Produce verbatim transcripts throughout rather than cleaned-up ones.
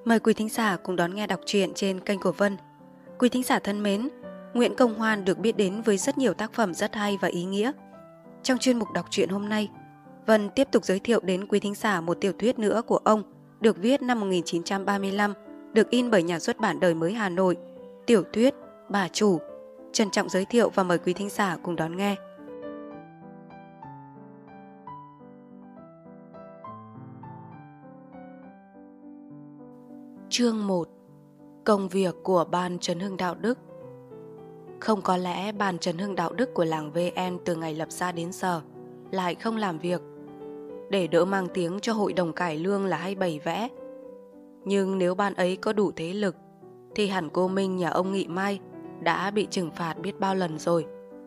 Mời quý thính giả cùng đón nghe đọc truyện trên kênh của Vân. Quý thính giả thân mến, Nguyễn Công Hoan được biết đến với rất nhiều tác phẩm rất hay và ý nghĩa. Trong chuyên mục đọc truyện hôm nay, Vân tiếp tục giới thiệu đến quý thính giả một tiểu thuyết nữa của ông, được viết năm một nghìn chín trăm ba mươi lăm, được in bởi nhà xuất bản Đời Mới Hà Nội, tiểu thuyết Bà Chủ. Trân trọng giới thiệu và mời quý thính giả cùng đón nghe. Chương một. Công việc của Ban Chấn hưng đạo đức. Không có lẽ Ban Chấn hưng đạo đức của làng vê en từ ngày lập ra đến giờ lại không làm việc, để đỡ mang tiếng cho hội đồng cải lương là hay bày vẽ. Nhưng nếu ban ấy có đủ thế lực thì hẳn cô Minh nhà ông Nghị Mai đã bị trừng phạt biết bao lần rồi.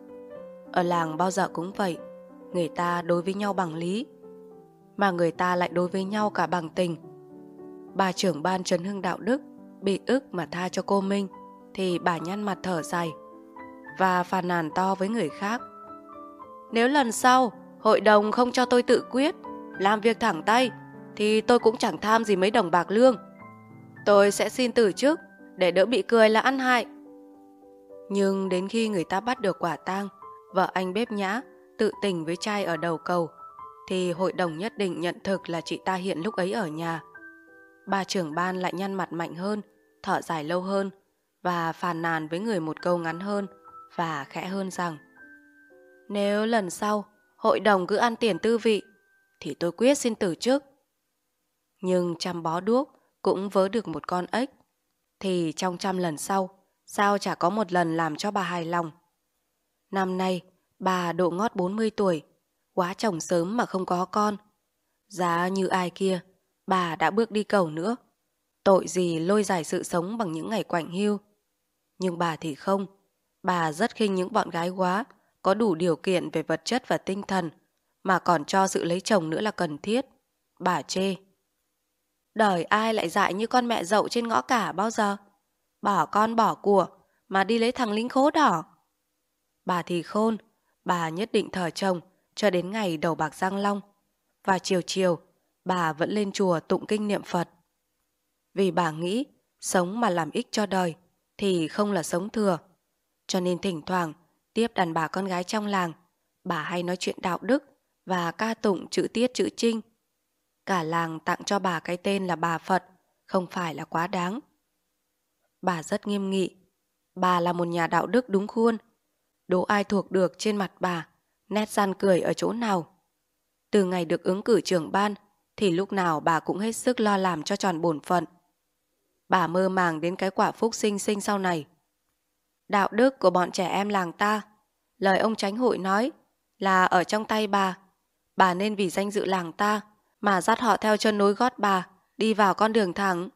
Ở làng bao giờ cũng vậy, người ta đối với nhau bằng lý, mà người ta lại đối với nhau cả bằng tình. Bà trưởng Ban Chấn hưng đạo đức bị ức mà tha cho cô Minh thì bà nhăn mặt thở dài và phàn nàn to với người khác: nếu lần sau hội đồng không cho tôi tự quyết, làm việc thẳng tay, thì tôi cũng chẳng tham gì mấy đồng bạc lương. Tôi sẽ xin từ chức để đỡ bị cười là ăn hại. Nhưng đến khi người ta bắt được quả tang vợ anh bếp nhã tự tình với trai ở đầu cầu, thì hội đồng nhất định nhận thực là chị ta hiện lúc ấy ở nhà. Bà trưởng ban lại nhăn mặt mạnh hơn, thở dài lâu hơn và phàn nàn với người một câu ngắn hơn và khẽ hơn rằng: nếu lần sau hội đồng cứ ăn tiền tư vị thì tôi quyết xin từ chức. Nhưng trăm bó đuốc cũng vớ được một con ếch, thì trong trăm lần sau sao chả có một lần làm cho bà hài lòng. Năm nay bà độ ngót bốn mươi tuổi, quá chồng sớm mà không có con. Giá như ai kia, bà đã bước đi cầu nữa, tội gì lôi dài sự sống bằng những ngày quạnh hiu. Nhưng bà thì không, bà rất khinh những bọn gái quá, có đủ điều kiện về vật chất và tinh thần, mà còn cho sự lấy chồng nữa là cần thiết. Bà chê: đời ai lại dại như con mẹ dậu trên ngõ cả bao giờ, bỏ con bỏ của mà đi lấy thằng lính khố đỏ. Bà thì khôn, bà nhất định thờ chồng cho đến ngày đầu bạc răng long, và chiều chiều bà vẫn lên chùa tụng kinh niệm Phật. Vì bà nghĩ sống mà làm ích cho đời thì không là sống thừa, cho nên thỉnh thoảng tiếp đàn bà con gái trong làng, bà hay nói chuyện đạo đức và ca tụng chữ tiết chữ trinh. Cả làng tặng cho bà cái tên là bà Phật, không phải là quá đáng. Bà rất nghiêm nghị, bà là một nhà đạo đức đúng khuôn. Đố ai thuộc được trên mặt bà nét gian cười ở chỗ nào. Từ ngày được ứng cử trưởng ban thì lúc nào bà cũng hết sức lo làm cho tròn bổn phận. Bà mơ màng đến cái quả phúc sinh sinh sau này. Đạo đức của bọn trẻ em làng ta, lời ông chánh hội nói là ở trong tay bà. Bà nên vì danh dự làng ta mà dắt họ theo chân nối gót bà đi vào con đường thẳng.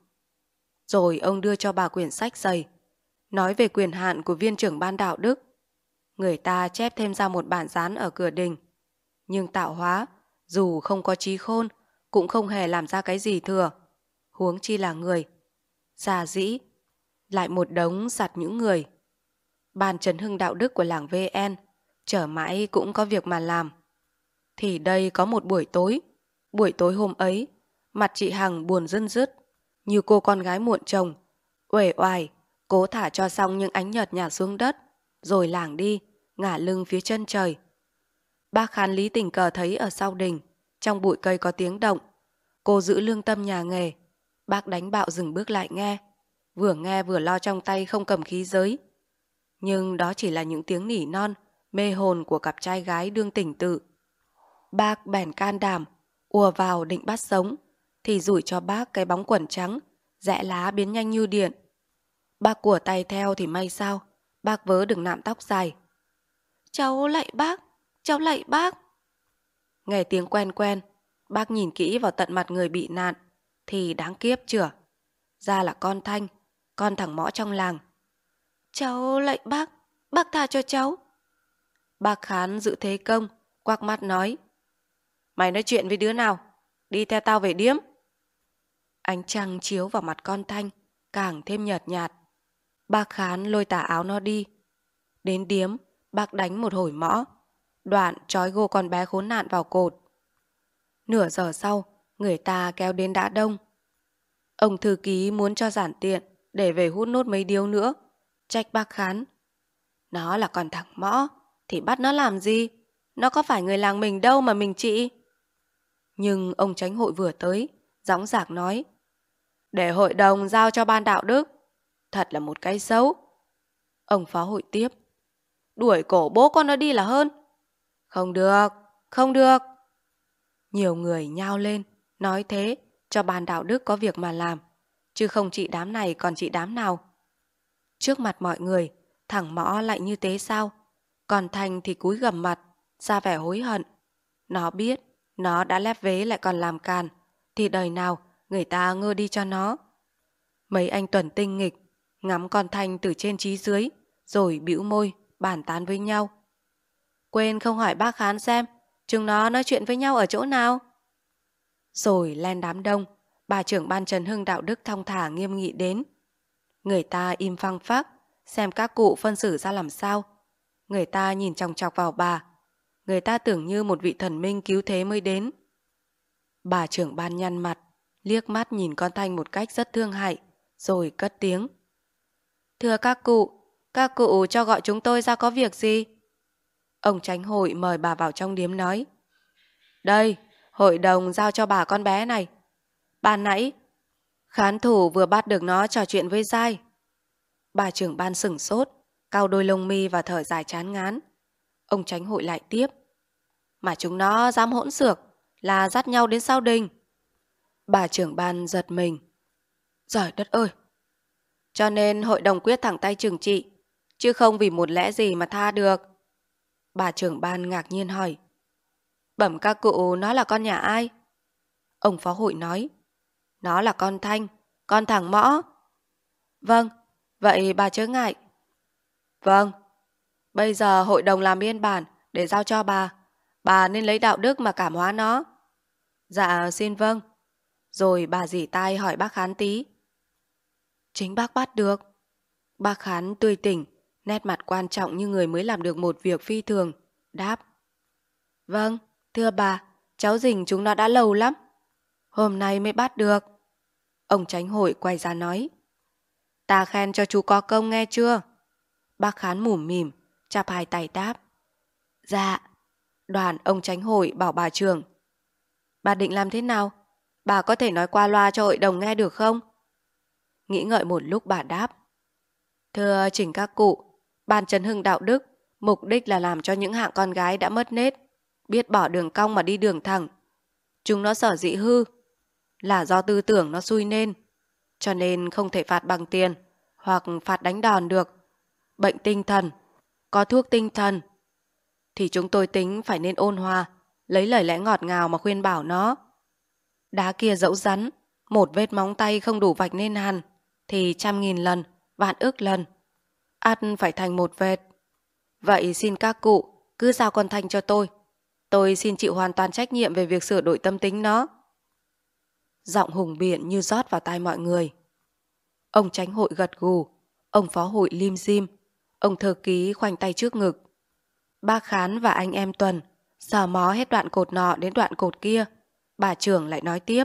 Rồi ông đưa cho bà quyển sách dày nói về quyền hạn của viên trưởng ban đạo đức. Người ta chép thêm ra một bản dán ở cửa đình. Nhưng tạo hóa dù không có trí khôn cũng không hề làm ra cái gì thừa, huống chi là người. Già dĩ lại một đống giặt những người. Ban Chấn hưng đạo đức của làng vê en chở mãi cũng có việc mà làm. Thì đây có một buổi tối, buổi tối hôm ấy mặt chị Hằng buồn rưng rứt, như cô con gái muộn chồng, uể oải cố thả cho xong những ánh nhợt nhả xuống đất, rồi lảng đi ngả lưng phía chân trời. Bác Khán Lý tình cờ thấy ở sau đình trong bụi cây có tiếng động. Cô giữ lương tâm nhà nghề, bác đánh bạo dừng bước lại nghe, vừa nghe vừa lo trong tay không cầm khí giới. Nhưng đó chỉ là những tiếng nỉ non mê hồn của cặp trai gái đương tỉnh tự. Bác bèn can đảm ùa vào định bắt sống, thì rủi cho bác cái bóng quần trắng rẽ lá biến nhanh như điện. Bác của tay theo thì may sao bác vớ được nạm tóc dài. Cháu lạy bác, cháu lạy bác. Nghe tiếng quen quen, bác nhìn kỹ vào tận mặt người bị nạn thì đáng kiếp chửa, ra là con Thanh, con thằng mõ trong làng. Cháu lạy bác, bác tha cho cháu. Bác Khán giữ thế công, quắc mắt nói: mày nói chuyện với đứa nào? Đi theo tao về điếm. Ánh trăng chiếu vào mặt con Thanh càng thêm nhợt nhạt. Bác Khán lôi tà áo nó đi. Đến điếm, bác đánh một hồi mõ, đoạn trói gô con bé khốn nạn vào cột. Nửa giờ sau, người ta kéo đến đã đông. Ông thư ký muốn cho giản tiện để về hút nốt mấy điếu nữa. Trách bác Khán. Nó là con thằng mõ thì bắt nó làm gì? Nó có phải người làng mình đâu mà mình trị. Nhưng ông chánh hội vừa tới, dõng dạc nói: Để hội đồng giao cho ban đạo đức. Thật là một cái xấu. Ông phó hội tiếp: Đuổi cổ bố con nó đi là hơn. Không được, không được. Nhiều người nhao lên, nói thế cho ban đạo đức có việc mà làm, chứ không trị đám này còn trị đám nào. Trước mặt mọi người, thằng mõ lại như thế sao? Còn Thành thì cúi gằm mặt, ra vẻ hối hận. Nó biết, nó đã lép vế lại còn làm càn, thì đời nào người ta ngơ đi cho nó. Mấy anh Tuần tinh nghịch, ngắm con Thanh từ trên chí dưới, rồi bĩu môi, bàn tán với nhau. Quên không hỏi bác Khán xem, chúng nó nói chuyện với nhau ở chỗ nào? Rồi len đám đông, bà trưởng ban Trần Hưng đạo đức thong thả nghiêm nghị đến. Người ta im phăng phắc, xem các cụ phân xử ra làm sao. Người ta nhìn chòng chọc vào bà. Người ta tưởng như một vị thần minh cứu thế mới đến. Bà trưởng ban nhăn mặt, liếc mắt nhìn con Thanh một cách rất thương hại, rồi cất tiếng. Thưa các cụ, các cụ cho gọi chúng tôi ra có việc gì? Ông chánh hội mời bà vào trong điếm nói. Đây, hội đồng giao cho bà con bé này. Ban nãy, khán thủ vừa bắt được nó trò chuyện với Giai. Bà trưởng ban sửng sốt, cau đôi lông mi và thở dài chán ngán. Ông chánh hội lại tiếp. Mà chúng nó dám hỗn xược, là dắt nhau đến sau đình. Bà trưởng ban giật mình. Giời đất ơi! Cho nên hội đồng quyết thẳng tay trừng trị, chứ không vì một lẽ gì mà tha được. Bà trưởng ban ngạc nhiên hỏi. Bẩm các cụ, nó là con nhà ai? Ông phó hội nói. Nó là con Thanh, con thằng Mõ. Vâng, vậy bà chớ ngại. Vâng, bây giờ hội đồng làm biên bản để giao cho bà. Bà nên lấy đạo đức mà cảm hóa nó. Dạ xin vâng. Rồi bà dỉ tai hỏi bác Khán tí. Chính bác bắt được. Bác Khán tươi tỉnh, nét mặt quan trọng như người mới làm được một việc phi thường, đáp. Vâng, thưa bà, cháu rình chúng nó đã lâu lắm. Hôm nay mới bắt được. Ông chánh hội quay ra nói. Ta khen cho chú có công nghe chưa? Bác Khán mủm mỉm, chắp hai tay đáp. Dạ. Đoàn ông chánh hội bảo bà trưởng. Bà định làm thế nào? Bà có thể nói qua loa cho hội đồng nghe được không? Nghĩ ngợi một lúc bà đáp. Thưa chỉnh các cụ, ban Trần Hưng đạo đức, mục đích là làm cho những hạng con gái đã mất nết, biết bỏ đường cong mà đi đường thẳng. Chúng nó sở dĩ hư, là do tư tưởng nó xui nên, cho nên không thể phạt bằng tiền, hoặc phạt đánh đòn được. Bệnh tinh thần, có thuốc tinh thần, thì chúng tôi tính phải nên ôn hòa, lấy lời lẽ ngọt ngào mà khuyên bảo nó. Đá kia dẫu rắn, một vết móng tay không đủ vạch nên hằn, thì trăm nghìn lần, vạn ức lần, ắt phải thành một vệt. Vậy xin các cụ cứ giao con Thanh cho tôi. Tôi xin chịu hoàn toàn trách nhiệm về việc sửa đổi tâm tính nó. Giọng hùng biện như rót vào tai mọi người. Ông chánh hội gật gù, ông phó hội lim dim, ông thư ký khoanh tay trước ngực. Bác Khán và anh em Tuần sờ mó hết đoạn cột nọ đến đoạn cột kia. Bà trưởng lại nói tiếp.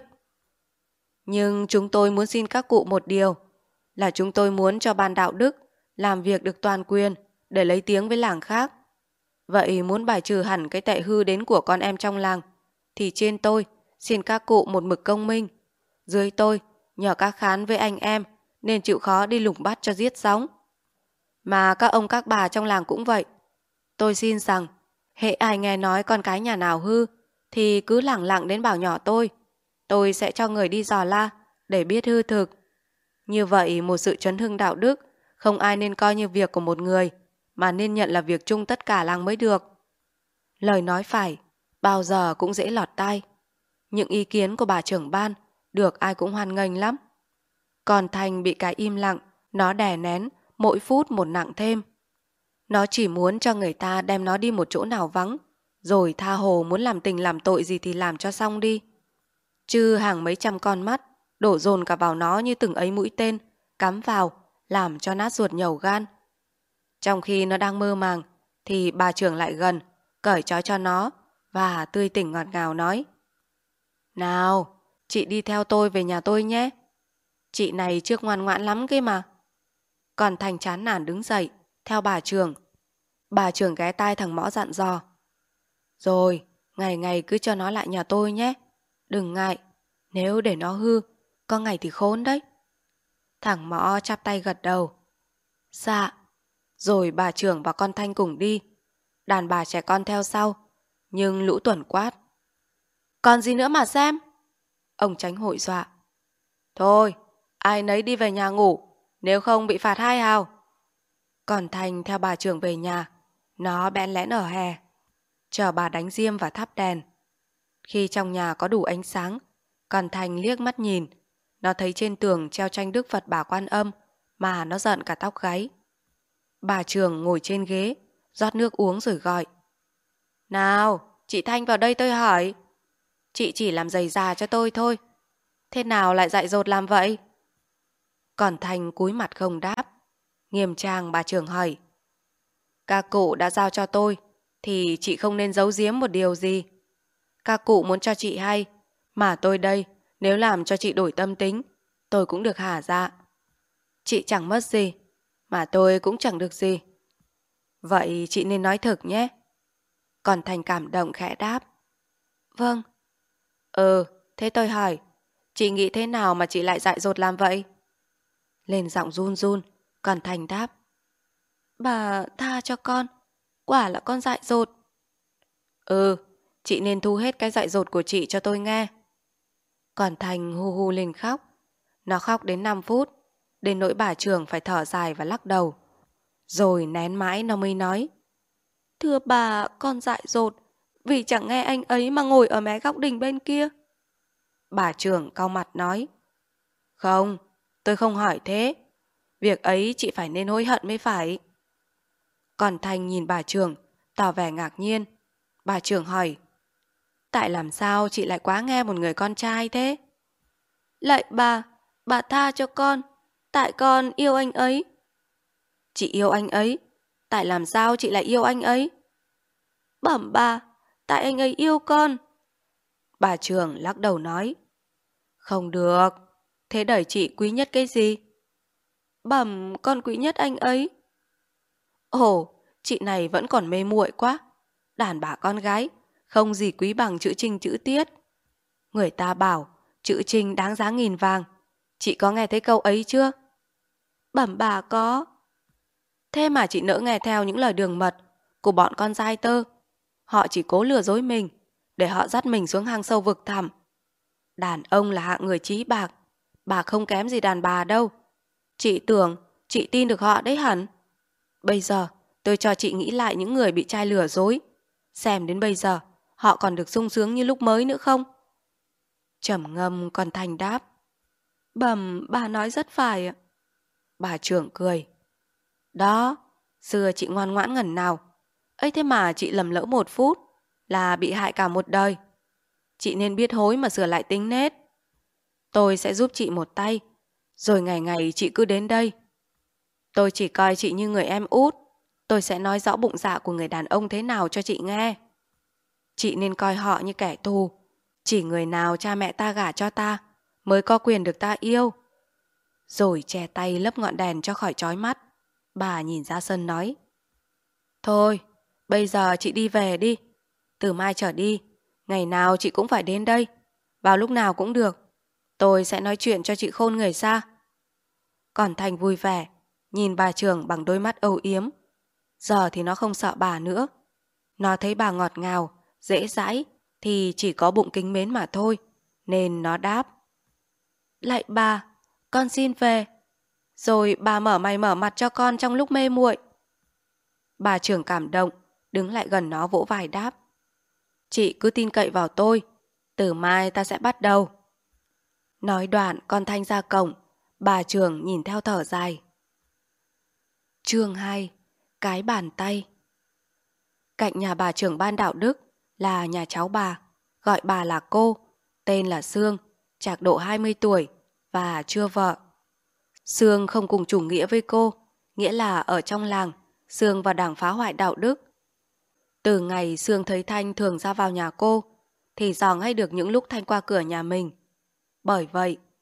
Nhưng chúng tôi muốn xin các cụ một điều, là chúng tôi muốn cho ban đạo đức làm việc được toàn quyền để lấy tiếng với làng khác. Vậy muốn bài trừ hẳn cái tệ hư đến của con em trong làng, thì trên tôi xin các cụ một mực công minh, dưới tôi nhờ các Khán với anh em nên chịu khó đi lùng bắt cho giết sóng. Mà các ông các bà trong làng cũng vậy. Tôi xin rằng hễ ai nghe nói con cái nhà nào hư thì cứ lẳng lặng đến bảo nhỏ tôi. Tôi sẽ cho người đi dò la để biết hư thực. Như vậy một sự chấn hưng đạo đức không ai nên coi như việc của một người, mà nên nhận là việc chung tất cả làng mới được. Lời nói phải, bao giờ cũng dễ lọt tai. Những ý kiến của bà trưởng ban được ai cũng hoan nghênh lắm. Còn Thành bị cái im lặng, nó đè nén mỗi phút một nặng thêm. Nó chỉ muốn cho người ta đem nó đi một chỗ nào vắng, rồi tha hồ muốn làm tình làm tội gì thì làm cho xong đi. Chứ hàng mấy trăm con mắt đổ dồn cả vào nó như từng ấy mũi tên, cắm vào, làm cho nát ruột nhầu gan. Trong khi nó đang mơ màng, thì bà trưởng lại gần, cởi trói cho nó, và tươi tỉnh ngọt ngào nói. Nào, chị đi theo tôi về nhà tôi nhé. Chị này trước ngoan ngoãn lắm kia mà. Còn Thành chán nản đứng dậy, theo bà trưởng. Bà trưởng ghé tai thằng Mõ dặn dò. Rồi, ngày ngày cứ cho nó lại nhà tôi nhé. Đừng ngại, nếu để nó hư, có ngày thì khốn đấy. Thằng Mõ chắp tay gật đầu. Dạ. Rồi bà trưởng và con Thanh cùng đi. Đàn bà trẻ con theo sau. Nhưng Lũ Tuần quát. Còn gì nữa mà xem? Ông Chánh hội dọa. Thôi, ai nấy đi về nhà ngủ, nếu không bị phạt hai hào. Còn Thanh theo bà trưởng về nhà. Nó bẽn lẽn ở hè, chờ bà đánh diêm và thắp đèn. Khi trong nhà có đủ ánh sáng, còn Thành liếc mắt nhìn. Nó thấy trên tường treo tranh Đức Phật Bà Quan Âm mà nó giận cả tóc gáy. Bà trưởng ngồi trên ghế, rót nước uống rồi gọi. Nào, chị Thanh vào đây tôi hỏi. Chị chỉ làm giày già cho tôi thôi. Thế nào lại dại dột làm vậy? Còn Thanh cúi mặt không đáp. Nghiêm trang bà trưởng hỏi. Các cụ đã giao cho tôi thì chị không nên giấu giếm một điều gì. Các cụ muốn cho chị hay, mà tôi đây, nếu làm cho chị đổi tâm tính, tôi cũng được hả dạ. Chị chẳng mất gì, mà tôi cũng chẳng được gì. Vậy chị nên nói thực nhé. Còn Thành cảm động khẽ đáp. Vâng. Ừ, thế tôi hỏi, chị nghĩ thế nào mà chị lại dại dột làm vậy? Lên giọng run run, còn Thành đáp. Bà tha cho con, quả là con dại dột. Ừ, chị nên thu hết cái dại dột của chị cho tôi nghe. Còn Thành hu hu lên khóc. Nó khóc đến năm phút, đến nỗi bà trưởng phải thở dài và lắc đầu. Rồi nén mãi nó mới nói. Thưa bà, con dại dột, vì chẳng nghe anh ấy mà ngồi ở mé góc đình bên kia. Bà trưởng cau mặt nói. Không, tôi không hỏi thế. Việc ấy chị phải nên hối hận mới phải. Còn Thành nhìn bà trưởng, tỏ vẻ ngạc nhiên. Bà trưởng hỏi. Tại làm sao chị lại quá nghe một người con trai thế? Lạy bà, bà tha cho con. Tại con yêu anh ấy. Chị yêu anh ấy? Tại làm sao chị lại yêu anh ấy? Bẩm bà, tại anh ấy yêu con. Bà trưởng lắc đầu nói. Không được, thế đời chị quý nhất cái gì? Bẩm con quý nhất anh ấy. Ồ, chị này vẫn còn mê muội quá. Đàn bà con gái, không gì quý bằng chữ Trinh chữ Tiết. Người ta bảo chữ Trinh đáng giá nghìn vàng. Chị có nghe thấy câu ấy chưa? Bẩm bà có. Thế mà chị nỡ nghe theo những lời đường mật của bọn con dai tơ. Họ chỉ cố lừa dối mình để họ dắt mình xuống hang sâu vực thẳm. Đàn ông là hạng người trí bạc. Bà không kém gì đàn bà đâu. Chị tưởng chị tin được họ đấy hẳn. Bây giờ tôi cho chị nghĩ lại những người bị trai lừa dối. Xem đến bây giờ họ còn được sung sướng như lúc mới nữa không? Trầm ngâm còn Thành đáp. Bẩm, bà nói rất phải ạ. Bà trưởng cười. Đó, xưa chị ngoan ngoãn ngần nào. Ấy thế mà chị lầm lỡ một phút là bị hại cả một đời. Chị nên biết hối mà sửa lại tính nết. Tôi sẽ giúp chị một tay. Rồi ngày ngày chị cứ đến đây. Tôi chỉ coi chị như người em út. Tôi sẽ nói rõ bụng dạ của người đàn ông thế nào cho chị nghe. Chị nên coi họ như kẻ thù. Chỉ người nào cha mẹ ta gả cho ta mới có quyền được ta yêu. Rồi che tay lấp ngọn đèn cho khỏi chói mắt. Bà nhìn ra sân nói. Thôi, bây giờ chị đi về đi. Từ mai trở đi, ngày nào chị cũng phải đến đây. Vào lúc nào cũng được. Tôi sẽ nói chuyện cho chị khôn người xa. Còn Thành vui vẻ, nhìn bà trưởng bằng đôi mắt âu yếm. Giờ thì nó không sợ bà nữa. Nó thấy bà ngọt ngào, dễ dãi, thì chỉ có bụng kính mến mà thôi. Nên nó đáp. Lạy bà, con xin về. Rồi bà mở mày mở mặt cho con trong lúc mê muội. Bà trưởng cảm động, đứng lại gần nó vỗ vai đáp. Chị cứ tin cậy vào tôi. Từ mai ta sẽ bắt đầu. Nói đoạn con Thanh ra cổng. Bà trưởng nhìn theo thở dài. Chương hai. Cái bàn tay. Cạnh nhà bà trưởng ban đạo đức là nhà cháu bà, gọi bà là cô, tên là Sương, trạc độ hai mươi tuổi và chưa vợ. Sương không cùng chủ nghĩa với cô, nghĩa là ở trong làng, Sương vào đảng phá hoại đạo đức. Từ ngày Sương thấy Thanh thường ra vào nhà cô, thì dò ngay được những lúc Thanh qua cửa nhà mình. Bởi vậy,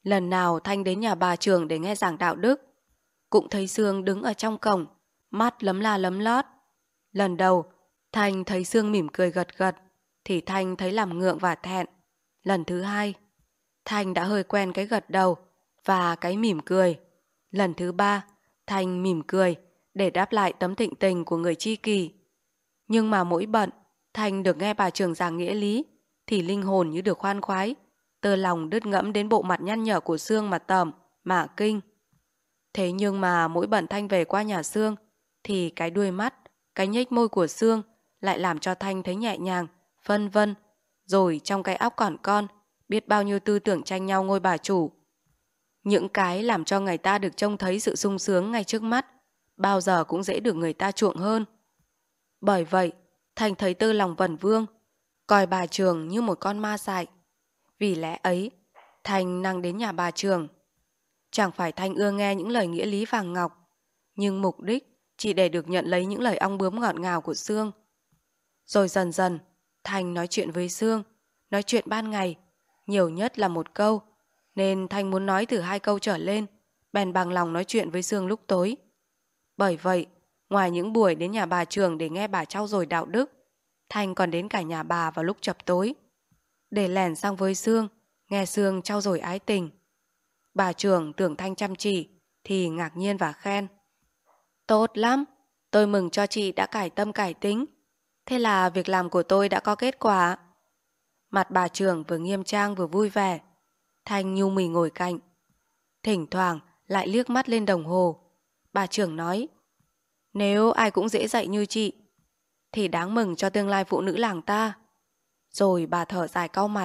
Lần nào Thanh đến nhà bà Trường để nghe giảng đạo đức, cũng thấy Sương đứng ở trong cổng, mắt lấm la lấm lót. Lần đầu, Thanh thấy Sương mỉm cười gật gật, thì Thanh thấy làm ngượng và thẹn. Lần thứ hai, Thanh đã hơi quen cái gật đầu và cái mỉm cười. Lần thứ ba, Thanh mỉm cười để đáp lại tấm thịnh tình của người tri kỷ. Nhưng mà mỗi bận, Thanh được nghe bà Trường giảng nghĩa lý, thì linh hồn như được khoan khoái, tơ lòng đứt ngẫm đến bộ mặt nhăn nhở của Sương mà tởm, mà kinh. Thế nhưng mà mỗi bận Thanh về qua nhà Sương, thì cái đuôi mắt, cái nhếch môi của Sương lại làm cho Thanh thấy nhẹ nhàng, phân vân. Rồi trong cái óc còn con, biết bao nhiêu tư tưởng tranh nhau ngôi bà chủ. Những cái làm cho người ta được trông thấy sự sung sướng ngay trước mắt, bao giờ cũng dễ được người ta chuộng hơn. Bởi vậy, Thanh thấy tư lòng vẩn vương, coi bà Trường như một con ma dại. Vì lẽ ấy, Thanh năng đến nhà bà Trường. Chẳng phải Thanh ưa nghe những lời nghĩa lý vàng ngọc, nhưng mục đích chỉ để được nhận lấy những lời ong bướm ngọt ngào của Sương. Rồi dần dần, Thanh nói chuyện với Sương, nói chuyện ban ngày, nhiều nhất là một câu, nên Thanh muốn nói từ hai câu trở lên, bèn bằng lòng nói chuyện với Sương lúc tối. Bởi vậy, ngoài những buổi đến nhà bà Trường để nghe bà trau dồi đạo đức, Thanh còn đến cả nhà bà vào lúc chập tối, để lẻn sang với Sương, nghe Sương trau dồi ái tình. Bà Trường tưởng Thanh chăm chỉ, thì ngạc nhiên và khen. Tốt lắm, tôi mừng cho chị đã cải tâm cải tính. Thế là việc làm của tôi đã có kết quả. Mặt bà Trường vừa nghiêm trang vừa vui vẻ. Thanh nhu mì ngồi cạnh. Thỉnh thoảng lại liếc mắt lên đồng hồ. Bà Trường nói, nếu ai cũng dễ dạy như chị, thì đáng mừng cho tương lai phụ nữ làng ta. Rồi bà thở dài cau mặt.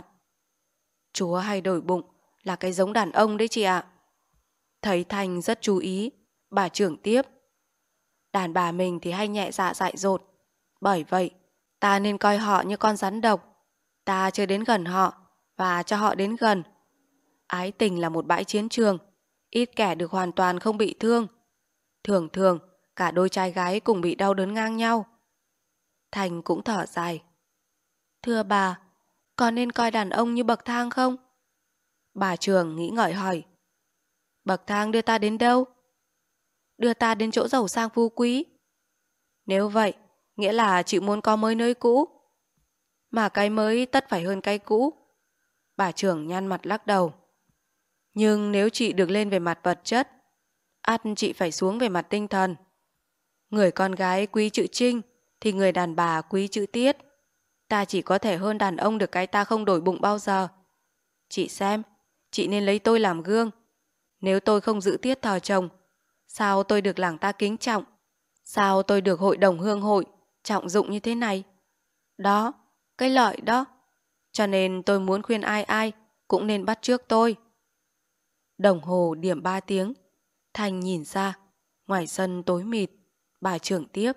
Chúa hay đổi bụng là cái giống đàn ông đấy chị ạ. Thấy Thanh rất chú ý, bà Trường tiếp. Đàn bà mình thì hay nhẹ dạ dại dột. Bởi vậy, ta nên coi họ như con rắn độc. Ta chưa đến gần họ, và cho họ đến gần. Ái tình là một bãi chiến trường, ít kẻ được hoàn toàn không bị thương. Thường thường, cả đôi trai gái cùng bị đau đớn ngang nhau. Thành cũng thở dài. Thưa bà, có nên coi đàn ông như bậc thang không? Bà Trường nghĩ ngợi hỏi. Bậc thang đưa ta đến đâu? Đưa ta đến chỗ giàu sang phú quý. Nếu vậy, nghĩa là chị muốn có mới nơi cũ. Mà cái mới tất phải hơn cái cũ. Bà Trường nhăn mặt lắc đầu. Nhưng nếu chị được lên về mặt vật chất, ắt chị phải xuống về mặt tinh thần. Người con gái quý chữ Trinh, thì người đàn bà quý chữ Tiết. Ta chỉ có thể hơn đàn ông được cái ta không đổi bụng bao giờ. Chị xem, chị nên lấy tôi làm gương. Nếu tôi không giữ tiết thờ chồng, sao tôi được làng ta kính trọng? Sao tôi được hội đồng hương hội trọng dụng như thế này? Đó, cái lợi đó. Cho nên tôi muốn khuyên ai ai cũng nên bắt chước tôi. Đồng hồ điểm ba tiếng. Thành nhìn ra, ngoài sân tối mịt. Bà Trường tiếp.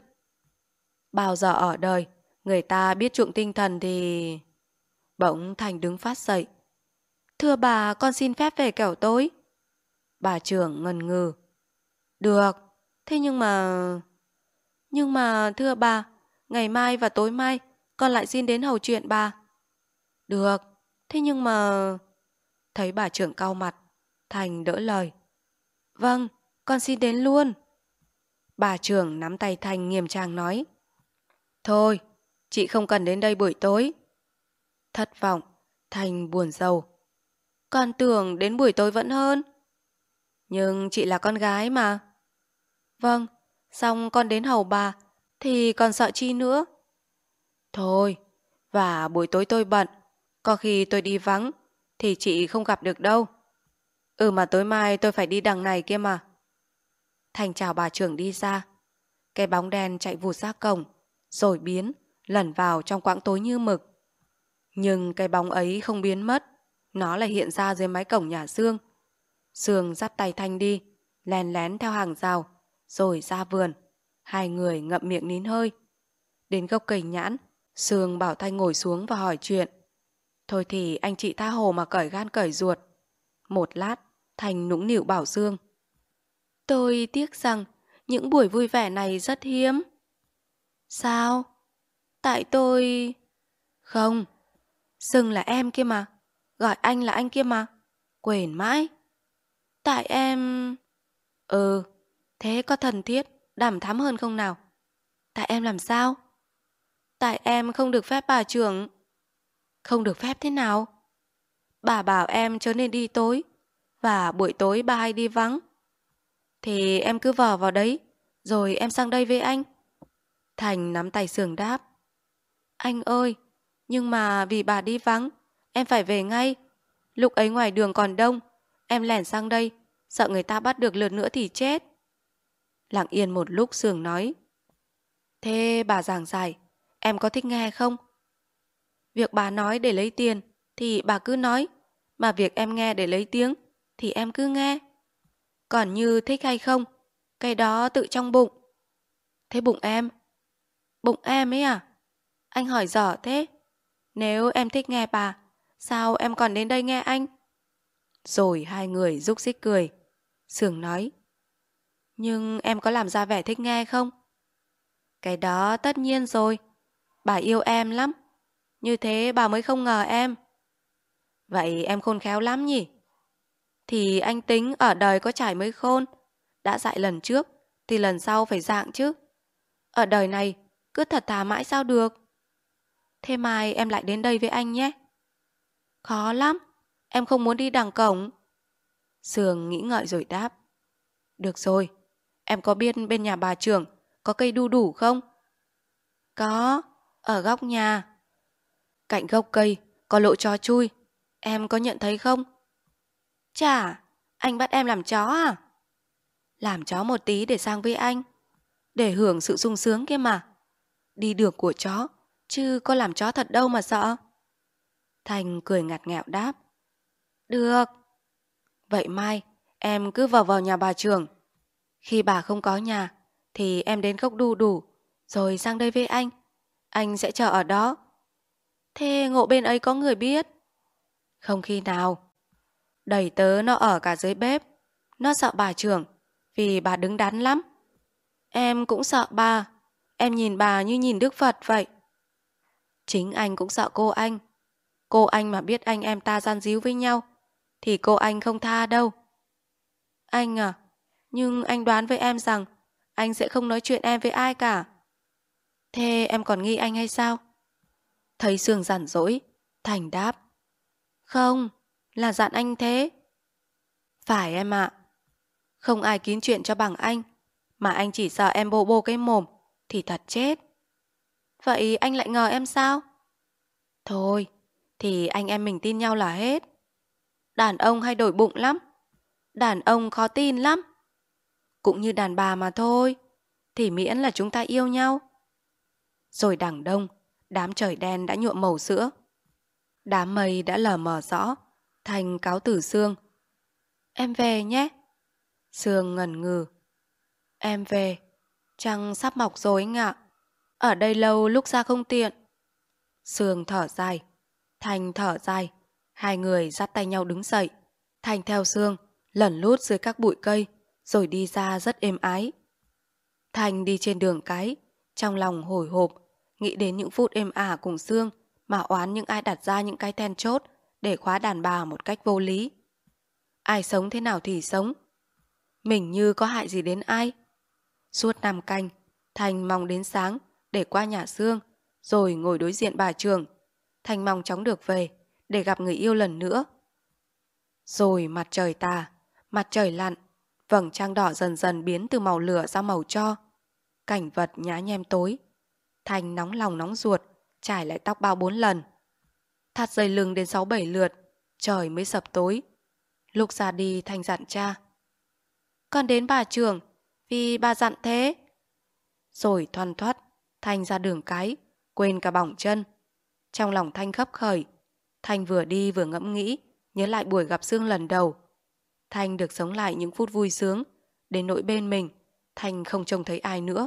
Bao giờ ở đời người ta biết chuộng tinh thần thì... Bỗng Thành đứng phát dậy. Thưa bà, con xin phép về kẻo tối. Bà Trường ngần ngừ. Được, thế nhưng mà... Nhưng mà thưa bà, ngày mai và tối mai con lại xin đến hầu chuyện bà. Được, thế nhưng mà... Thấy bà Trường cau mặt, Thành đỡ lời. Vâng, con xin đến luôn. Bà Trường nắm tay Thành nghiêm trang nói. Thôi, chị không cần đến đây buổi tối. Thất vọng, Thành buồn rầu. Con tưởng đến buổi tối vẫn hơn. Nhưng chị là con gái mà. Vâng, xong con đến hầu bà thì còn sợ chi nữa. Thôi, và buổi tối tôi bận, có khi tôi đi vắng thì chị không gặp được đâu. Ừ mà tối mai tôi phải đi đằng này kia mà. Thành chào bà Trường đi ra. Cái bóng đen chạy vụt ra cổng, rồi biến, lẩn vào trong quãng tối như mực. Nhưng cái bóng ấy không biến mất, nó lại hiện ra dưới mái cổng nhà Sương. Sương dắt tay Thanh đi, lén lén theo hàng rào, rồi ra vườn. Hai người ngậm miệng nín hơi. Đến gốc cây nhãn, Sương bảo Thanh ngồi xuống và hỏi chuyện. Thôi thì anh chị tha hồ mà cởi gan cởi ruột. Một lát, Thanh nũng nịu bảo Sương. Tôi tiếc rằng những buổi vui vẻ này rất hiếm. Sao? Tại tôi... Không, Sương là em kia mà, gọi anh là anh kia mà. Quên mãi. Tại em... Ừ, thế có thân thiết, đảm thắm hơn không nào? Tại em làm sao? Tại em không được phép bà trưởng. Không được phép thế nào? Bà bảo em chớ nên đi tối, và buổi tối bà hay đi vắng. Thì em cứ vờ vào đấy, rồi em sang đây với anh. Thành nắm tay Sương đáp. Anh ơi, nhưng mà vì bà đi vắng, em phải về ngay. Lúc ấy ngoài đường còn đông, em lẻn sang đây, sợ người ta bắt được lượt nữa thì chết. Lặng yên một lúc Sương nói. Thế bà giảng giải, em có thích nghe không? Việc bà nói để lấy tiền thì bà cứ nói, mà việc em nghe để lấy tiếng thì em cứ nghe. Còn như thích hay không, cái đó tự trong bụng. Thế bụng em? Bụng em ấy à? Anh hỏi dở thế. Nếu em thích nghe bà, sao em còn đến đây nghe anh? Rồi hai người rúc rích cười. Sương nói. Nhưng em có làm ra vẻ thích nghe không? Cái đó tất nhiên rồi. Bà yêu em lắm. Như thế bà mới không ngờ em. Vậy em khôn khéo lắm nhỉ? Thì anh tính ở đời có trải mới khôn. Đã dạy lần trước thì lần sau phải dạng chứ. Ở đời này cứ thật thà mãi sao được. Thế mai em lại đến đây với anh nhé. Khó lắm. Em không muốn đi đằng cổng. Sương nghĩ ngợi rồi đáp. Được rồi. Em có biết bên nhà bà trưởng có cây đu đủ không? Có. Ở góc nhà. Cạnh gốc cây có lỗ chó chui. Em có nhận thấy không? Chà, anh bắt em làm chó à? Làm chó một tí để sang với anh. Để hưởng sự sung sướng kia mà. Đi đường của chó, chứ có làm chó thật đâu mà sợ. Thành cười ngặt nghẽo đáp. Được. Vậy mai, em cứ vào vào nhà bà trưởng. Khi bà không có nhà, thì em đến gốc đu đủ, rồi sang đây với anh. Anh sẽ chờ ở đó. Thế ngộ bên ấy có người biết? Không khi nào. Đẩy tớ nó ở cả dưới bếp. Nó sợ bà trưởng, vì bà đứng đắn lắm. Em cũng sợ bà. Em nhìn bà như nhìn Đức Phật vậy. Chính anh cũng sợ cô anh. Cô anh mà biết anh em ta gian díu với nhau, thì cô anh không tha đâu. Anh à, nhưng anh đoán với em rằng anh sẽ không nói chuyện em với ai cả. Thế em còn nghi anh hay sao? Thấy Sương rảnh rỗi, Thành đáp. Không, là dặn anh thế. Phải em ạ. Không ai kín chuyện cho bằng anh, mà anh chỉ sợ em bô bô cái mồm thì thật chết. Vậy anh lại ngờ em sao? Thôi, thì anh em mình tin nhau là hết. Đàn ông hay đổi bụng lắm. Đàn ông khó tin lắm. Cũng như đàn bà mà thôi. Thì miễn là chúng ta yêu nhau. Rồi đằng đông, đám trời đen đã nhuộm màu sữa. Đám mây đã lờ mờ rõ. Thành cáo từ Sương. Em về nhé. Sương ngần ngừ. Em về. Trăng sắp mọc rồi anh ạ. Ở đây lâu lúc ra không tiện. Sương thở dài. Thành thở dài. Hai người dắt tay nhau đứng dậy. Thành theo Sương, lẩn lút dưới các bụi cây, rồi đi ra rất êm ái. Thành đi trên đường cái, trong lòng hồi hộp, nghĩ đến những phút êm ả cùng Sương mà oán những ai đặt ra những cái then chốt để khóa đàn bà một cách vô lý. Ai sống thế nào thì sống. Mình như có hại gì đến ai. Suốt năm canh, Thành mong đến sáng để qua nhà Sương, rồi ngồi đối diện bà Trường. Thành mong chóng được về để gặp người yêu lần nữa. Rồi mặt trời tà, mặt trời lặn, vầng trăng đỏ dần dần biến từ màu lửa ra màu tro. Cảnh vật nhá nhem tối. Thành nóng lòng nóng ruột, trải lại tóc bao bốn lần. Thắt dây lưng đến sáu bảy lượt, trời mới sập tối. Lúc ra đi Thành dặn cha. Con đến bà Trường, vì bà dặn thế. Rồi thoăn thoắt, Thành ra đường cái, quên cả bỏng chân. Trong lòng Thanh khấp khởi. Thành vừa đi vừa ngẫm nghĩ, nhớ lại buổi gặp Sương lần đầu. Thành được sống lại những phút vui sướng, đến nỗi bên mình, Thành không trông thấy ai nữa.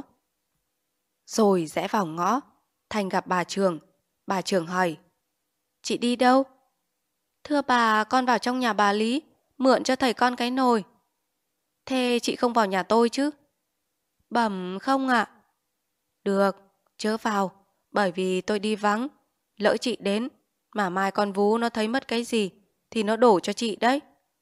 Rồi rẽ vào ngõ, Thành gặp bà Trường. Bà Trường hỏi, chị đi đâu? Thưa bà, con vào trong nhà bà Lý, mượn cho thầy con cái nồi. Thế chị không vào nhà tôi chứ? Bẩm không ạ. Được, chớ vào, bởi vì tôi đi vắng. Lỡ chị đến, mà mai con vú nó thấy mất cái gì, thì nó đổ cho chị đấy.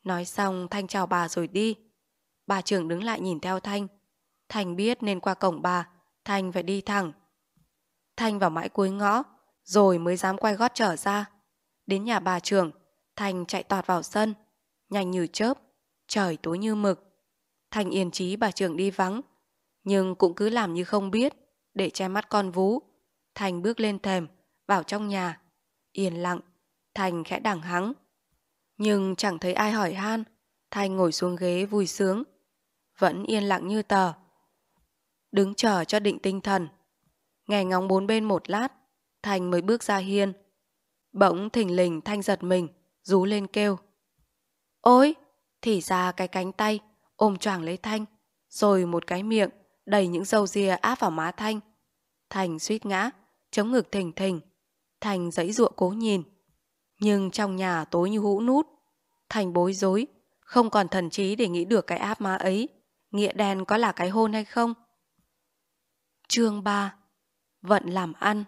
Nói xong Thanh chào bà rồi đi. Bà trưởng đứng lại nhìn theo Thanh. Thanh biết nên qua cổng bà, Thanh phải đi thẳng. Thanh vào mãi cuối ngõ, rồi mới dám quay gót trở ra. Đến nhà bà trưởng, Thanh chạy toạt vào sân, nhanh như chớp, trời tối như mực. Thanh yên chí bà trưởng đi vắng, nhưng cũng cứ làm như không biết, để che mắt con vú. Thanh bước lên thềm, vào trong nhà. Yên lặng, Thanh khẽ đằng hắng. Nhưng chẳng thấy ai hỏi han. Thanh ngồi xuống ghế vui sướng. Vẫn yên lặng như tờ. Đứng chờ cho định tinh thần. Nghe ngóng bốn bên một lát, Thanh mới bước ra hiên. Bỗng thình lình Thanh giật mình, rú lên kêu. Ôi! Thì ra cái cánh tay ôm choàng lấy Thanh, rồi một cái miệng đầy những râu ria áp vào má Thanh. Thanh suýt ngã, chống ngực thình thình. Thanh giãy giụa cố nhìn. Nhưng trong nhà tối như hũ nút. Thanh bối rối, không còn thần trí để nghĩ được cái áp má ấy, nghĩa đen có là cái hôn hay không. Chương ba. Vận làm ăn.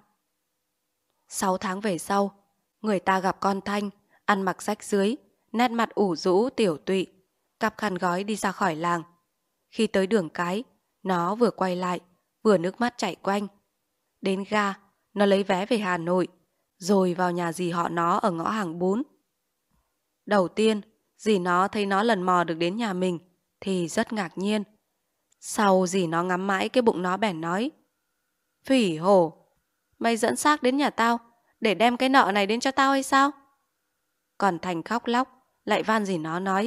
Sáu tháng về sau, người ta gặp con Thanh, ăn mặc rách rưới, nét mặt ủ rũ tiểu tụy, cặp khăn gói đi ra khỏi làng. Khi tới đường cái, nó vừa quay lại, vừa nước mắt chảy quanh. Đến ga, nó lấy vé về Hà Nội, rồi vào nhà dì họ nó ở ngõ hàng bún. Đầu tiên, dì nó thấy nó lần mò được đến nhà mình, thì rất ngạc nhiên. Sau dì nó ngắm mãi cái bụng nó bèn nói. Phỉ hổ, mày dẫn xác đến nhà tao, để đem cái nợ này đến cho tao hay sao? Còn Thành khóc lóc, lại van dì nó nói.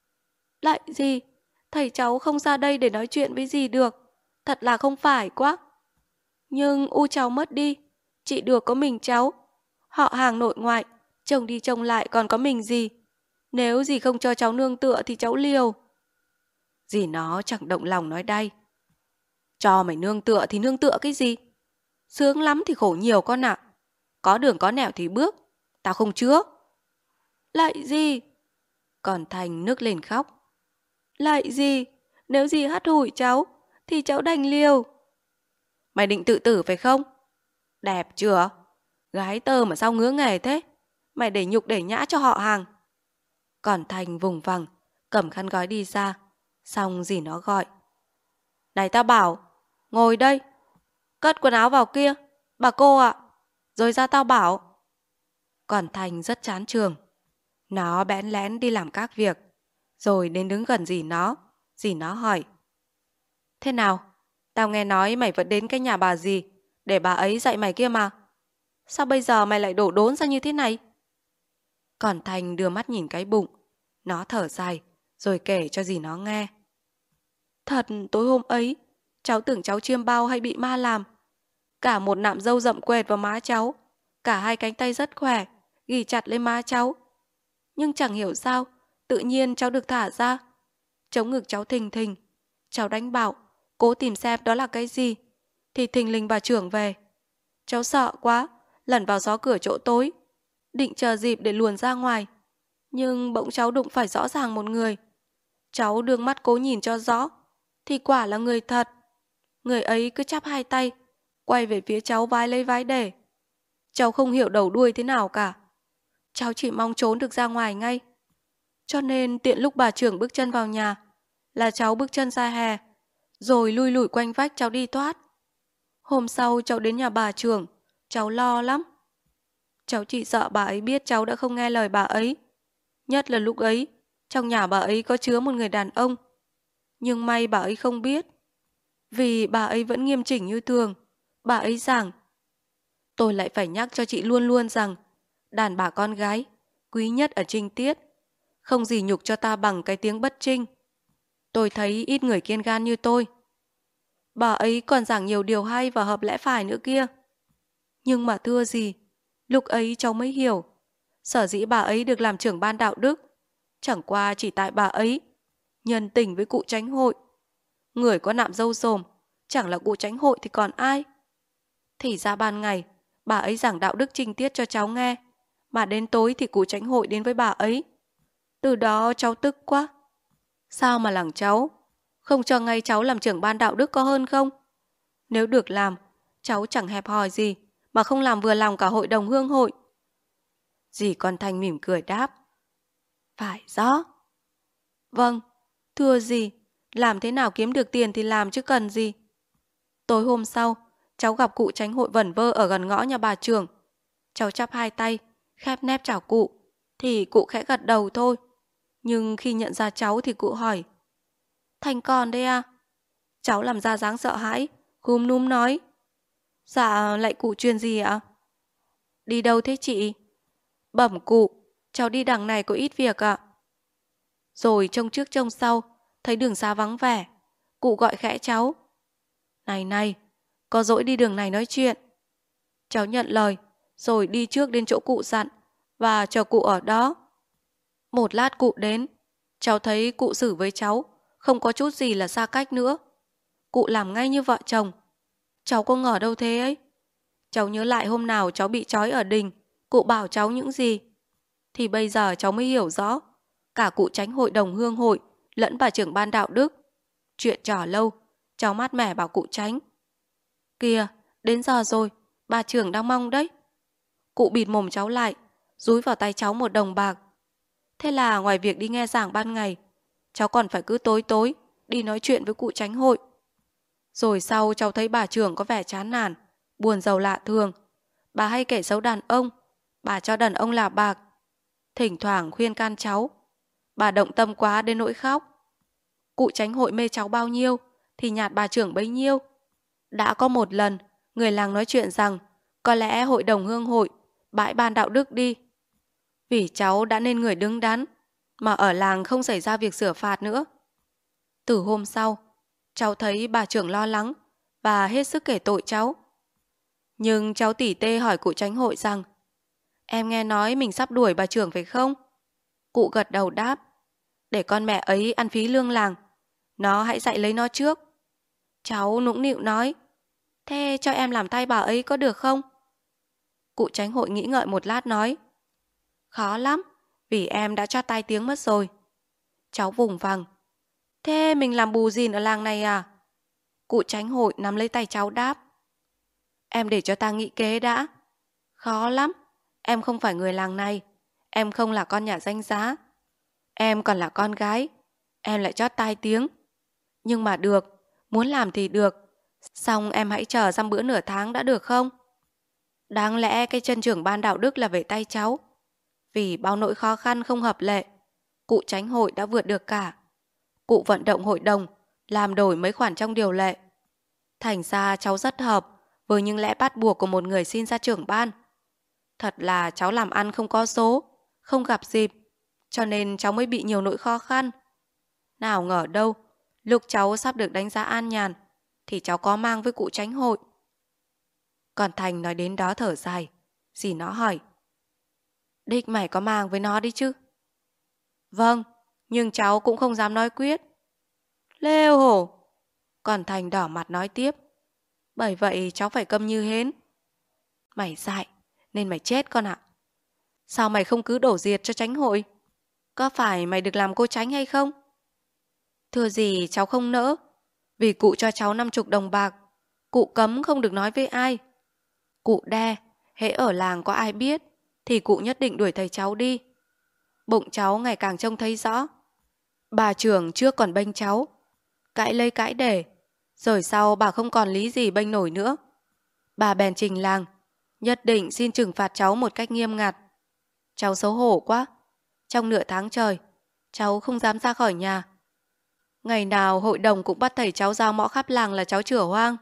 Lại dì, thầy cháu không ra đây để nói chuyện với dì được, thật là không phải quá. Nhưng u cháu mất đi, chỉ được có mình cháu. Họ hàng nội ngoại, chồng đi chồng lại còn có mình dì. Nếu dì không cho cháu nương tựa thì cháu liều. Dì nó chẳng động lòng nói đay. Cho mày nương tựa thì nương tựa cái gì? Sướng lắm thì khổ nhiều con ạ. Có đường có nẻo thì bước, tao không chứa. Lại gì? Còn Thành nước lên khóc. Lại gì? Nếu dì hắt hủi cháu thì cháu đành liều. Mày định tự tử phải không? Đẹp chưa? Gái tơ mà sao ngứa nghề thế? Mày để nhục để nhã cho họ hàng. Còn Thành vùng vằng, cầm khăn gói đi ra. Xong dì nó gọi. Này tao bảo, ngồi đây. Cất quần áo vào kia, bà cô ạ. Rồi ra tao bảo. Còn Thành rất chán trường. Nó bẽn lén đi làm các việc. Rồi đến đứng gần dì nó. Dì nó hỏi. Thế nào? Tao nghe nói mày vẫn đến cái nhà bà dì để bà ấy dạy mày kia mà. Sao bây giờ mày lại đổ đốn ra như thế này? Còn Thành đưa mắt nhìn cái bụng. Nó thở dài rồi kể cho dì nó nghe. Thật tối hôm ấy, cháu tưởng cháu chiêm bao hay bị ma làm. Cả một nạm râu rậm quệt vào má cháu. Cả hai cánh tay rất khỏe, ghì chặt lên má cháu. Nhưng chẳng hiểu sao, tự nhiên cháu được thả ra. Chống ngực cháu thình thình. Cháu đánh bảo, cố tìm xem đó là cái gì. Thì thình lình bà trưởng về. Cháu sợ quá, lẩn vào gió cửa chỗ tối. Định chờ dịp để luồn ra ngoài. Nhưng bỗng cháu đụng phải rõ ràng một người. Cháu đương mắt cố nhìn cho rõ. Thì quả là người thật. Người ấy cứ chắp hai tay, quay về phía cháu vái lấy vái để. Cháu không hiểu đầu đuôi thế nào cả. Cháu chỉ mong trốn được ra ngoài ngay. Cho nên tiện lúc bà trưởng bước chân vào nhà là cháu bước chân ra hè, rồi lui lủi quanh vách cháu đi thoát. Hôm sau cháu đến nhà bà trưởng, cháu lo lắm. Cháu chỉ sợ bà ấy biết cháu đã không nghe lời bà ấy. Nhất là lúc ấy, trong nhà bà ấy có chứa một người đàn ông. Nhưng may bà ấy không biết. Vì bà ấy vẫn nghiêm chỉnh như thường. Bà ấy rằng, tôi lại phải nhắc cho chị luôn luôn rằng, đàn bà con gái, quý nhất ở trinh tiết. Không gì nhục cho ta bằng cái tiếng bất trinh. Tôi thấy ít người kiên gan như tôi. Bà ấy còn giảng nhiều điều hay và hợp lẽ phải nữa kia. Nhưng mà thưa gì, lúc ấy cháu mới hiểu. Sở dĩ bà ấy được làm trưởng ban đạo đức, chẳng qua chỉ tại bà ấy nhân tình với cụ chánh hội. Người có nạm râu rồm, chẳng là cụ chánh hội thì còn ai. Thì ra ban ngày, bà ấy giảng đạo đức trinh tiết cho cháu nghe. Mà đến tối thì cụ chánh hội đến với bà ấy. Từ đó cháu tức quá. Sao mà làng cháu không cho ngay cháu làm trưởng ban đạo đức có hơn không? Nếu được làm, cháu chẳng hẹp hòi gì mà không làm vừa lòng cả hội đồng hương hội. Dì con Thanh mỉm cười đáp. Phải rõ, Vâng, thưa gì, làm thế nào kiếm được tiền thì làm chứ cần gì. Tối hôm sau, cháu gặp cụ tránh hội vẩn vơ ở gần ngõ nhà bà trưởng. Cháu chắp hai tay, khép nép chào cụ, thì cụ khẽ gật đầu thôi. Nhưng khi nhận ra cháu thì cụ hỏi: Thành còn đây à? Cháu làm ra dáng sợ hãi, húm núm nói: Dạ, lại cụ truyền gì ạ? Đi đâu thế chị? Bẩm cụ, cháu đi đằng này có ít việc ạ. Rồi trông trước trông sau, thấy đường xa vắng vẻ, cụ gọi khẽ cháu: Này này, có dỗi đi đường này nói chuyện. Cháu nhận lời, rồi đi trước đến chỗ cụ dặn và chờ cụ ở đó. Một lát cụ đến, cháu thấy cụ xử với cháu không có chút gì là xa cách nữa. Cụ làm ngay như vợ chồng. Cháu có ngờ đâu thế ấy. Cháu nhớ lại hôm nào cháu bị trói ở đình, cụ bảo cháu những gì. Thì bây giờ cháu mới hiểu rõ. Cả cụ tránh hội đồng hương hội lẫn bà trưởng ban đạo đức. Chuyện trò lâu, cháu mát mẻ bảo cụ tránh: Kìa, đến giờ rồi, bà trưởng đang mong đấy. Cụ bịt mồm cháu lại, dúi vào tay cháu một đồng bạc. Thế là ngoài việc đi nghe giảng ban ngày, cháu còn phải cứ tối tối đi nói chuyện với cụ tránh hội. Rồi sau cháu thấy bà trưởng có vẻ chán nản, buồn rầu lạ thường. Bà hay kể xấu đàn ông, bà cho đàn ông là bạc. Thỉnh thoảng khuyên can cháu, bà động tâm quá đến nỗi khóc. Cụ tránh hội mê cháu bao nhiêu thì nhạt bà trưởng bấy nhiêu. Đã có một lần người làng nói chuyện rằng có lẽ hội đồng hương hội bãi ban đạo đức đi, vì cháu đã nên người đứng đắn mà ở làng không xảy ra việc sửa phạt nữa. Từ hôm sau, cháu thấy bà trưởng lo lắng và hết sức kể tội cháu. Nhưng cháu tỉ tê hỏi cụ tránh hội rằng: Em nghe nói mình sắp đuổi bà trưởng phải không? Cụ gật đầu đáp: Để con mẹ ấy ăn phí lương làng, nó hãy dạy lấy nó trước. Cháu nũng nịu nói: Thế cho em làm thay bà ấy có được không? Cụ tránh hội nghĩ ngợi một lát nói: Khó lắm, vì em đã cho tai tiếng mất rồi. Cháu vùng vằng: Thế mình làm bù gìn ở làng này à? Cụ tránh hội nắm lấy tay cháu đáp: Em để cho ta nghĩ kế đã. Khó lắm, em không phải người làng này, em không là con nhà danh giá, em còn là con gái, em lại chót tai tiếng. Nhưng mà được, muốn làm thì được. Xong em hãy chờ dăm bữa nửa tháng đã được không? Đáng lẽ cái chân trưởng ban đạo đức là về tay cháu. Vì bao nỗi khó khăn không hợp lệ, cụ tránh hội đã vượt được cả. Cụ vận động hội đồng làm đổi mấy khoản trong điều lệ. Thành ra cháu rất hợp với những lẽ bắt buộc của một người xin ra trưởng ban. Thật là cháu làm ăn không có số, không gặp dịp, cho nên cháu mới bị nhiều nỗi khó khăn. Nào ngờ đâu, lúc cháu sắp được đánh giá an nhàn thì cháu có mang với cụ tránh hội. Còn Thành nói đến đó thở dài. Dì nó hỏi: Đích mày có mang với nó đi chứ? Vâng, nhưng cháu cũng không dám nói quyết. Lêu hổ. Còn Thành đỏ mặt nói tiếp: Bởi vậy cháu phải câm như hến. Mày dại nên mày chết con ạ. Sao mày không cứ đổ diệt cho tránh hội? Có phải mày được làm cô tránh hay không? Thưa gì cháu không nỡ, vì cụ cho cháu năm chục đồng bạc. Cụ cấm không được nói với ai. Cụ đe, hễ ở làng có ai biết thì cụ nhất định đuổi thầy cháu đi. Bụng cháu ngày càng trông thấy rõ. Bà trưởng trước còn bênh cháu, cãi lây cãi để, rồi sau bà không còn lý gì bênh nổi nữa. Bà bèn trình làng, nhất định xin trừng phạt cháu một cách nghiêm ngặt. Cháu xấu hổ quá. Trong nửa tháng trời, cháu không dám ra khỏi nhà. Ngày nào hội đồng cũng bắt thầy cháu giao mõ khắp làng là cháu chửa hoang.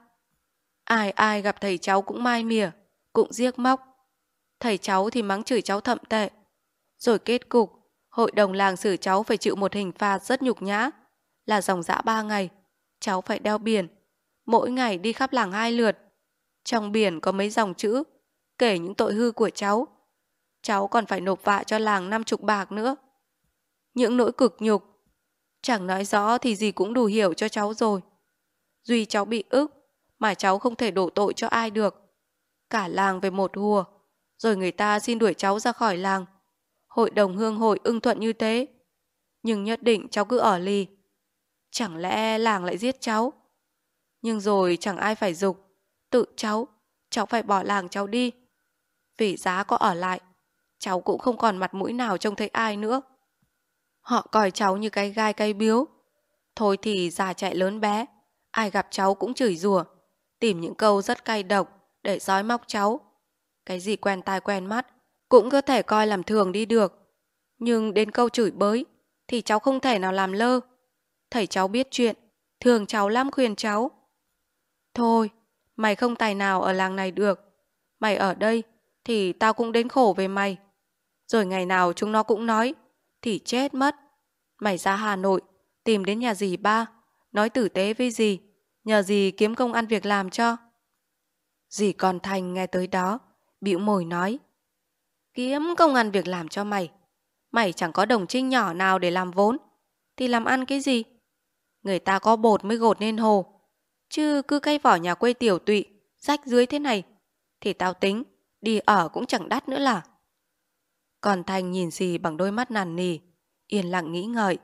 Ai ai gặp thầy cháu cũng mai mỉa, cũng giếc móc. Thầy cháu thì mắng chửi cháu thậm tệ. Rồi kết cục, hội đồng làng xử cháu phải chịu một hình phạt rất nhục nhã, là dòng dã ba ngày. Cháu phải đeo biển, mỗi ngày đi khắp làng hai lượt. Trong biển có mấy dòng chữ kể những tội hư của cháu. Cháu còn phải nộp vạ cho làng năm chục bạc nữa. Những nỗi cực nhục, chẳng nói rõ thì gì cũng đủ hiểu cho cháu rồi. Duy cháu bị ức mà cháu không thể đổ tội cho ai được. Cả làng về một hùa, rồi người ta xin đuổi cháu ra khỏi làng. Hội đồng hương hội ưng thuận như thế, nhưng nhất định cháu cứ ở lì. Chẳng lẽ làng lại giết cháu? Nhưng rồi chẳng ai phải giục, tự cháu, cháu phải bỏ làng cháu đi. Vì giá có ở lại, cháu cũng không còn mặt mũi nào trông thấy ai nữa. Họ coi cháu như cái gai cái biếu. Thôi thì già chạy lớn bé, ai gặp cháu cũng chửi rủa, tìm những câu rất cay độc để dõi móc cháu. Cái gì quen tai quen mắt cũng có thể coi làm thường đi được. Nhưng đến câu chửi bới thì cháu không thể nào làm lơ. Thầy cháu biết chuyện, thường cháu lắm khuyên cháu. Thôi, mày không tài nào ở làng này được. Mày ở đây thì tao cũng đến khổ về mày. Rồi ngày nào chúng nó cũng nói thì chết mất. Mày ra Hà Nội tìm đến nhà dì ba, nói tử tế với dì, nhờ dì kiếm công ăn việc làm cho. Dì con Thành nghe tới đó, bĩu môi nói: Kiếm công ăn việc làm cho mày? Mày chẳng có đồng trinh nhỏ nào để làm vốn, thì làm ăn cái gì? Người ta có bột mới gột nên hồ, chứ cứ cái vỏ nhà quê tiểu tụy, rách dưới thế này, thì tao tính đi ở cũng chẳng đắt nữa là. Còn Thành nhìn dì bằng đôi mắt nằn nì, yên lặng nghĩ ngợi.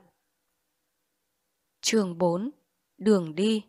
Chương bốn. Đường đi.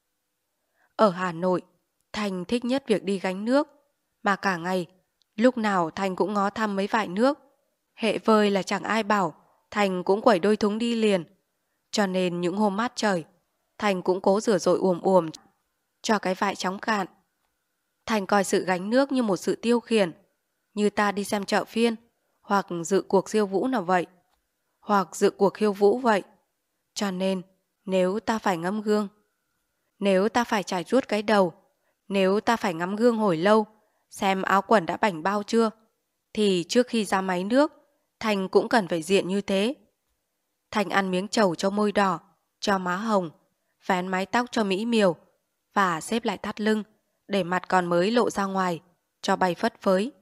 Ở Hà Nội, Thành thích nhất việc đi gánh nước, mà cả ngày, lúc nào Thành cũng ngó thăm mấy vại nước. Hệ vơi là chẳng ai bảo, Thành cũng quẩy đôi thúng đi liền. Cho nên những hôm mát trời, Thành cũng cố rửa dội uồm uồm cho cái vại chóng cạn. Thành coi sự gánh nước như một sự tiêu khiển, như ta đi xem chợ phiên, hoặc dự cuộc khiêu vũ nào vậy, hoặc dự cuộc khiêu vũ vậy. Cho nên, nếu ta phải ngắm gương, nếu ta phải chải chuốt cái đầu, nếu ta phải ngắm gương hồi lâu, xem áo quần đã bảnh bao chưa, thì trước khi ra máy nước, Thành cũng cần phải diện như thế. Thành ăn miếng trầu cho môi đỏ, cho má hồng, vén mái tóc cho mỹ miều, và xếp lại thắt lưng, để mặt còn mới lộ ra ngoài, cho bay phất phới.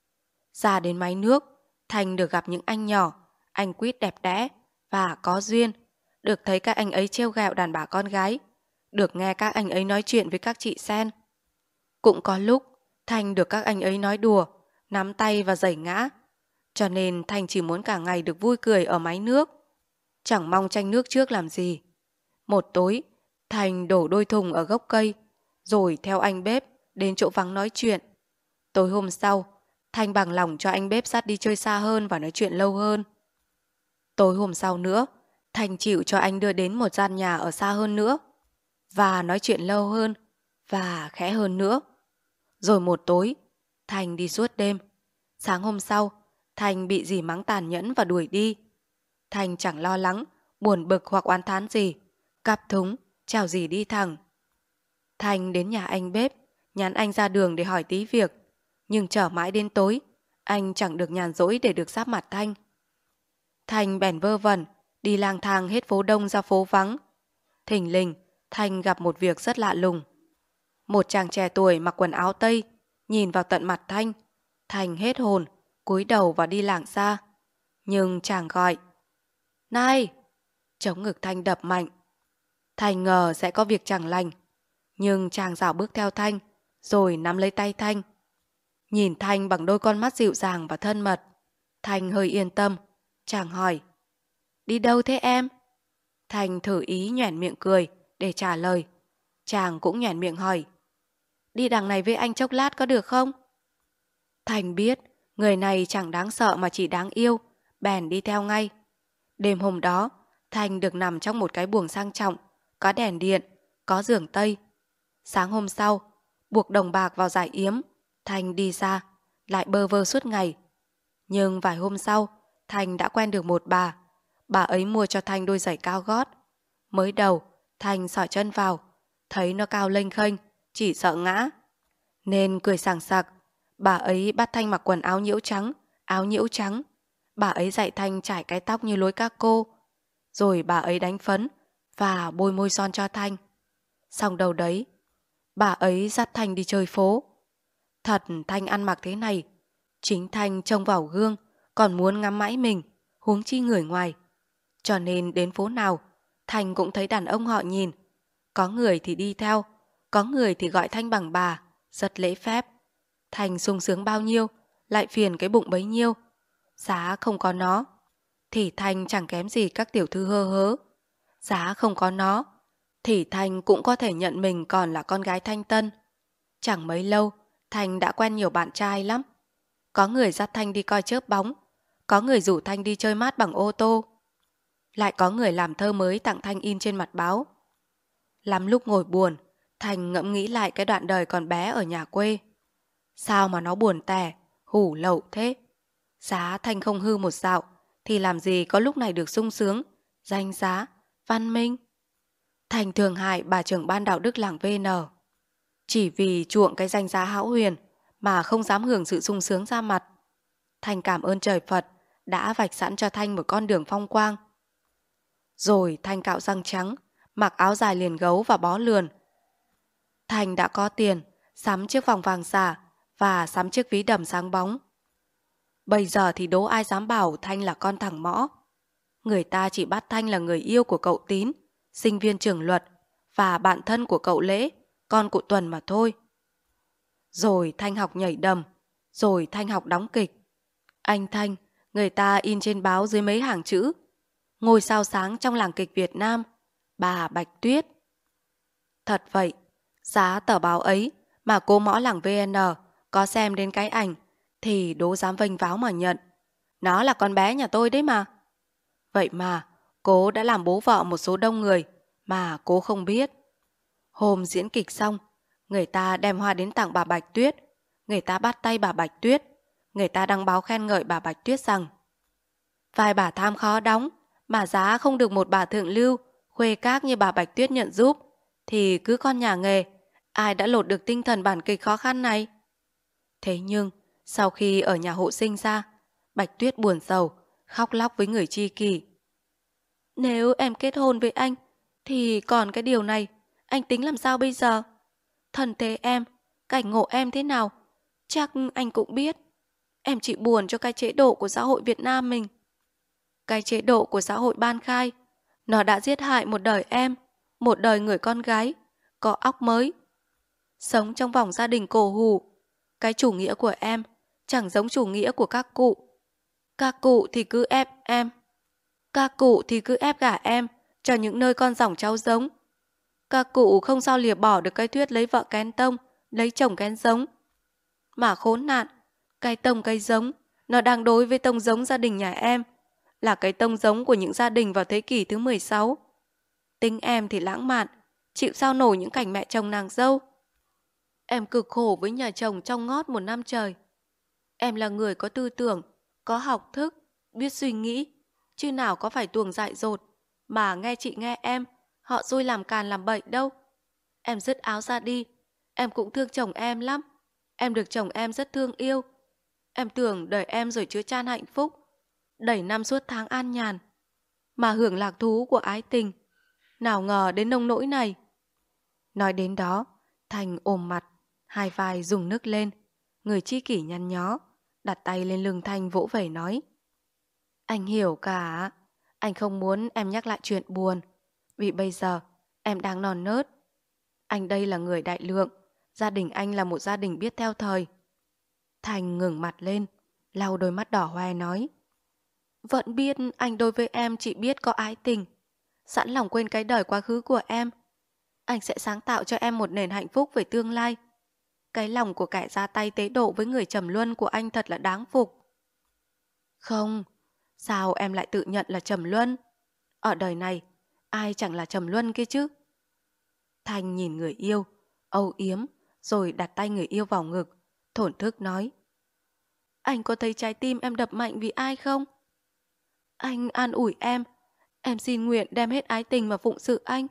Ra đến máy nước, Thành được gặp những anh nhỏ, anh quýt đẹp đẽ và có duyên, được thấy các anh ấy trêu ghẹo đàn bà con gái, được nghe các anh ấy nói chuyện với các chị sen. Cũng có lúc Thành được các anh ấy nói đùa, nắm tay và giẩy ngã. Cho nên Thành chỉ muốn cả ngày được vui cười ở máy nước, chẳng mong tranh nước trước làm gì. Một tối, Thành đổ đôi thùng ở gốc cây, rồi theo anh bếp đến chỗ vắng nói chuyện. Tối hôm sau, Thành bằng lòng cho anh bếp dắt đi chơi xa hơn và nói chuyện lâu hơn. Tối hôm sau nữa, Thành chịu cho anh đưa đến một gian nhà ở xa hơn nữa, và nói chuyện lâu hơn và khẽ hơn nữa. Rồi một tối, Thành đi suốt đêm. Sáng hôm sau, Thành bị dì mắng tàn nhẫn và đuổi đi. Thành chẳng lo lắng, buồn bực hoặc oán thán gì, cặp thúng, chào dì đi thẳng. Thành đến nhà anh bếp, nhắn anh ra đường để hỏi tí việc, nhưng chờ mãi đến tối, anh chẳng được nhàn rỗi để được giáp mặt Thành. Thành bèn vơ vẩn, đi lang thang hết phố đông ra phố vắng. Thình lình, Thành gặp một việc rất lạ lùng. Một chàng trẻ tuổi mặc quần áo Tây, nhìn vào tận mặt Thành. Thành hết hồn, cúi đầu và đi lảng xa. Nhưng chàng gọi: Này! Chống ngực Thành đập mạnh. Thành ngờ sẽ có việc chẳng lành, nhưng chàng dạo bước theo Thành, rồi nắm lấy tay Thành. Nhìn Thành bằng đôi con mắt dịu dàng và thân mật, Thành hơi yên tâm. Chàng hỏi: Đi đâu thế em? Thành thử ý nhoẻn miệng cười để trả lời. Chàng cũng nhoẻn miệng hỏi: Đi đằng này với anh chốc lát có được không? Thành biết người này chẳng đáng sợ mà chỉ đáng yêu, bèn đi theo ngay. Đêm hôm đó, Thành được nằm trong một cái buồng sang trọng, có đèn điện, có giường Tây. Sáng hôm sau, buộc đồng bạc vào giải yếm, Thành đi ra, lại bơ vơ suốt ngày. Nhưng vài hôm sau, Thành đã quen được một bà. Bà ấy mua cho Thành đôi giày cao gót. Mới đầu, Thành xỏ chân vào, thấy nó cao lênh khênh, chỉ sợ ngã, nên cười sảng sặc. Bà ấy bắt Thành mặc quần áo nhiễu trắng, áo nhiễu trắng. Bà ấy dạy Thành trải cái tóc như lối các cô. Rồi bà ấy đánh phấn và bôi môi son cho Thành. Xong đầu đấy, bà ấy dắt Thành đi chơi phố. Thật, Thành ăn mặc thế này, chính Thành trông vào gương còn muốn ngắm mãi mình, huống chi người ngoài. Cho nên đến phố nào, Thành cũng thấy đàn ông họ nhìn. Có người thì đi theo, có người thì gọi Thành bằng bà, rất lễ phép. Thành sung sướng bao nhiêu, lại phiền cái bụng bấy nhiêu. Giá không có nó, thì Thành chẳng kém gì các tiểu thư hơ hớ. Giá không có nó, thì Thành cũng có thể nhận mình còn là con gái thanh tân. Chẳng mấy lâu, Thành đã quen nhiều bạn trai lắm. Có người dắt Thành đi coi chớp bóng, có người rủ Thành đi chơi mát bằng ô tô. lại có người làm thơ mới tặng Thanh in trên mặt báo. Lắm lúc ngồi buồn, Thanh ngẫm nghĩ lại cái đoạn đời còn bé ở nhà quê. Sao mà nó buồn tẻ, hủ lậu thế? Giá Thanh không hư một dạo, thì làm gì có lúc này được sung sướng, danh giá, văn minh. Thanh thường hại bà trưởng ban đạo đức làng vê en. Chỉ vì chuộng cái danh giá hão huyền mà không dám hưởng sự sung sướng ra mặt. Thanh cảm ơn trời Phật đã vạch sẵn cho Thanh một con đường phong quang. Rồi Thanh cạo răng trắng, mặc áo dài liền gấu và bó lườn. Thanh đã có tiền, sắm chiếc vòng vàng giả và sắm chiếc ví đầm sáng bóng. Bây giờ thì đố ai dám bảo Thanh là con thằng mõ. Người ta chỉ bắt Thanh là người yêu của cậu Tín, sinh viên trường luật, và bạn thân của cậu Lễ, con cụ Tuần mà thôi. Rồi Thanh học nhảy đầm, rồi Thanh học đóng kịch. Anh Thanh, người ta in trên báo dưới mấy hàng chữ: ngôi sao sáng trong làng kịch Việt Nam, bà Bạch Tuyết. Thật vậy, giá tờ báo ấy mà cô mõ làng vê en có xem đến cái ảnh thì đố dám vênh váo mà nhận. Nó là con bé nhà tôi đấy mà. Vậy mà cố đã làm bố vợ một số đông người mà cố không biết. Hôm diễn kịch xong, người ta đem hoa đến tặng bà Bạch Tuyết. Người ta bắt tay bà Bạch Tuyết. Người ta đăng báo khen ngợi bà Bạch Tuyết rằng: vài bà tham khó đóng, mà giá không được một bà thượng lưu, khuê các như bà Bạch Tuyết nhận giúp, thì cứ con nhà nghề, ai đã lột được tinh thần bản kịch khó khăn này. Thế nhưng, sau khi ở nhà hộ sinh ra, Bạch Tuyết buồn rầu, khóc lóc với người tri kỷ. Nếu em kết hôn với anh, thì còn cái điều này, anh tính làm sao bây giờ? Thân thế em, cảnh ngộ em thế nào, chắc anh cũng biết. Em chỉ buồn cho cái chế độ của xã hội Việt Nam mình. Cái chế độ của xã hội Ban Khai, nó đã giết hại một đời em, một đời người con gái, có óc mới. Sống trong vòng gia đình cổ hủ. Cái chủ nghĩa của em chẳng giống chủ nghĩa của các cụ. Các cụ thì cứ ép em. Các cụ thì cứ ép gả em cho những nơi con dòng cháu giống. Các cụ không sao lìa bỏ được cái thuyết lấy vợ kén tông, lấy chồng kén giống. Mà khốn nạn, cái tông cái giống, nó đang đối với tông giống gia đình nhà em, là cái tông giống của những gia đình vào thế kỷ thứ mười sáu. Tính em thì lãng mạn, chịu sao nổi những cảnh mẹ chồng nàng dâu. Em cực khổ với nhà chồng trong ngót một năm trời. Em là người có tư tưởng, có học thức, biết suy nghĩ, chứ nào có phải tuồng dại dột mà nghe chị nghe em họ xui làm càn làm bậy đâu. Em dứt áo ra đi, em cũng thương chồng em lắm. Em được chồng em rất thương yêu. Em tưởng đời em rồi chứa chan hạnh phúc, đẩy năm suốt tháng an nhàn, mà hưởng lạc thú của ái tình. Nào ngờ đến nông nỗi này. Nói đến đó, Thành ôm mặt, hai vai rùng nức lên. Người tri kỷ nhăn nhó, đặt tay lên lưng Thanh vỗ về nói: anh hiểu cả. Anh không muốn em nhắc lại chuyện buồn, vì bây giờ em đang non nớt. Anh đây là người đại lượng, gia đình anh là một gia đình biết theo thời. Thành ngừng mặt lên, lau đôi mắt đỏ hoe nói: vẫn biết anh đối với em chỉ biết có ái tình, sẵn lòng quên cái đời quá khứ của em. Anh sẽ sáng tạo cho em một nền hạnh phúc về tương lai. Cái lòng của kẻ ra tay tế độ với người trầm luân của anh thật là đáng phục. Không, sao em lại tự nhận là trầm luân? Ở đời này, ai chẳng là trầm luân kia chứ? Thanh nhìn người yêu, âu yếm, rồi đặt tay người yêu vào ngực, thổn thức nói: anh có thấy trái tim em đập mạnh vì ai không? Anh an ủi em, em xin nguyện đem hết ái tình mà phụng sự anh.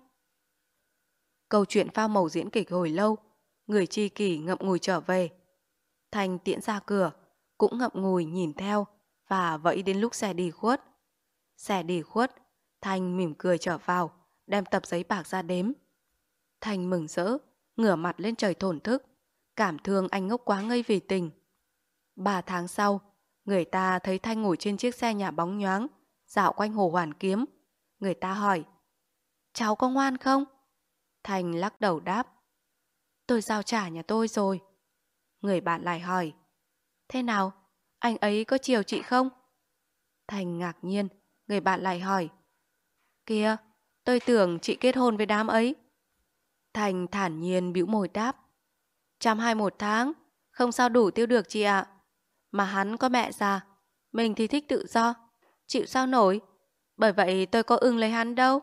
Câu chuyện pha màu diễn kịch hồi lâu, người tri kỷ ngậm ngùi trở về. Thanh tiễn ra cửa, cũng ngậm ngùi nhìn theo, và vẫy đến lúc xe đi khuất. Xe đi khuất, Thanh mỉm cười trở vào, đem tập giấy bạc ra đếm. Thanh mừng rỡ, ngửa mặt lên trời thổn thức, cảm thương anh ngốc quá ngây vì tình. Ba tháng sau, người ta thấy Thanh ngồi trên chiếc xe nhà bóng nhoáng, dạo quanh hồ Hoàn Kiếm. Người ta hỏi: cháu có ngoan không? Thanh lắc đầu đáp: tôi giao trả nhà tôi rồi. Người bạn lại hỏi: thế nào, anh ấy có chiều chị không? Thanh ngạc nhiên, người bạn lại hỏi: kìa, tôi tưởng chị kết hôn với đám ấy. Thanh thản nhiên bĩu môi đáp: trăm hai một tháng, không sao đủ tiêu được chị ạ. Mà hắn có mẹ già, mình thì thích tự do, chịu sao nổi. Bởi vậy tôi có ưng lấy hắn đâu.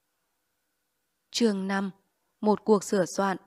Chương năm. Một cuộc sửa soạn.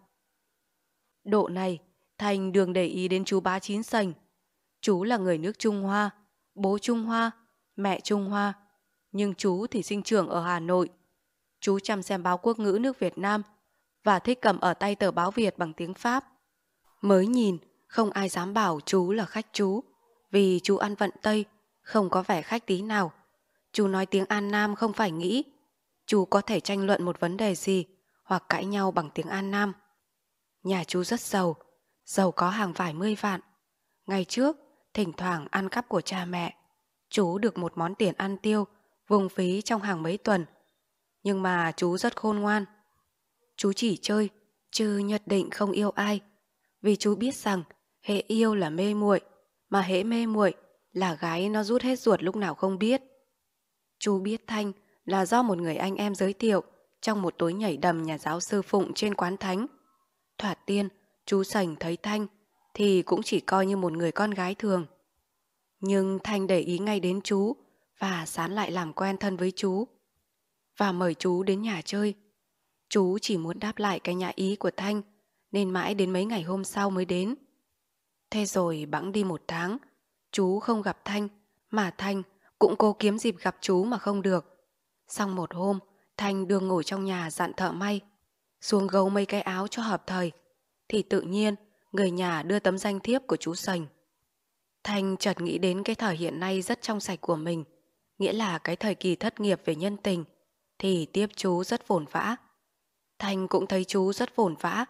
Độ này, Thành đường để ý đến chú Bá Chín Sành. Chú là người nước Trung Hoa, bố Trung Hoa, mẹ Trung Hoa, nhưng chú thì sinh trưởng ở Hà Nội. Chú chăm xem báo quốc ngữ nước Việt Nam và thích cầm ở tay tờ báo Việt bằng tiếng Pháp. Mới nhìn, không ai dám bảo chú là khách chú, vì chú ăn vận Tây, không có vẻ khách tí nào. Chú nói tiếng An Nam không phải nghĩ. Chú có thể tranh luận một vấn đề gì hoặc cãi nhau bằng tiếng An Nam. Nhà chú rất giàu, giàu có hàng vài mươi vạn. Ngày trước, thỉnh thoảng ăn cắp của cha mẹ, chú được một món tiền ăn tiêu, vùng phí trong hàng mấy tuần. Nhưng mà chú rất khôn ngoan. Chú chỉ chơi, chứ nhất định không yêu ai. Vì chú biết rằng hễ yêu là mê muội, mà hễ mê muội là gái nó rút hết ruột lúc nào không biết. Chú biết Thanh là do một người anh em giới thiệu trong một tối nhảy đầm nhà giáo sư Phụng trên quán thánh. Thoạt tiên, chú Sành thấy Thanh thì cũng chỉ coi như một người con gái thường. Nhưng Thanh để ý ngay đến chú và sán lại làm quen thân với chú và mời chú đến nhà chơi. Chú chỉ muốn đáp lại cái nhã ý của Thanh, nên mãi đến mấy ngày hôm sau mới đến. Thế rồi bẵng đi một tháng, chú không gặp Thanh, mà Thanh cũng cố kiếm dịp gặp chú mà không được. Xong một hôm, Thanh đương ngồi trong nhà dặn thợ may xuống gấu mấy cái áo cho hợp thời, thì tự nhiên người nhà đưa tấm danh thiếp của chú Sành. Thanh chợt nghĩ đến cái thời hiện nay rất trong sạch của mình, nghĩa là cái thời kỳ thất nghiệp về nhân tình, thì tiếp chú rất vồn vã. Thanh cũng thấy chú rất vồn vã.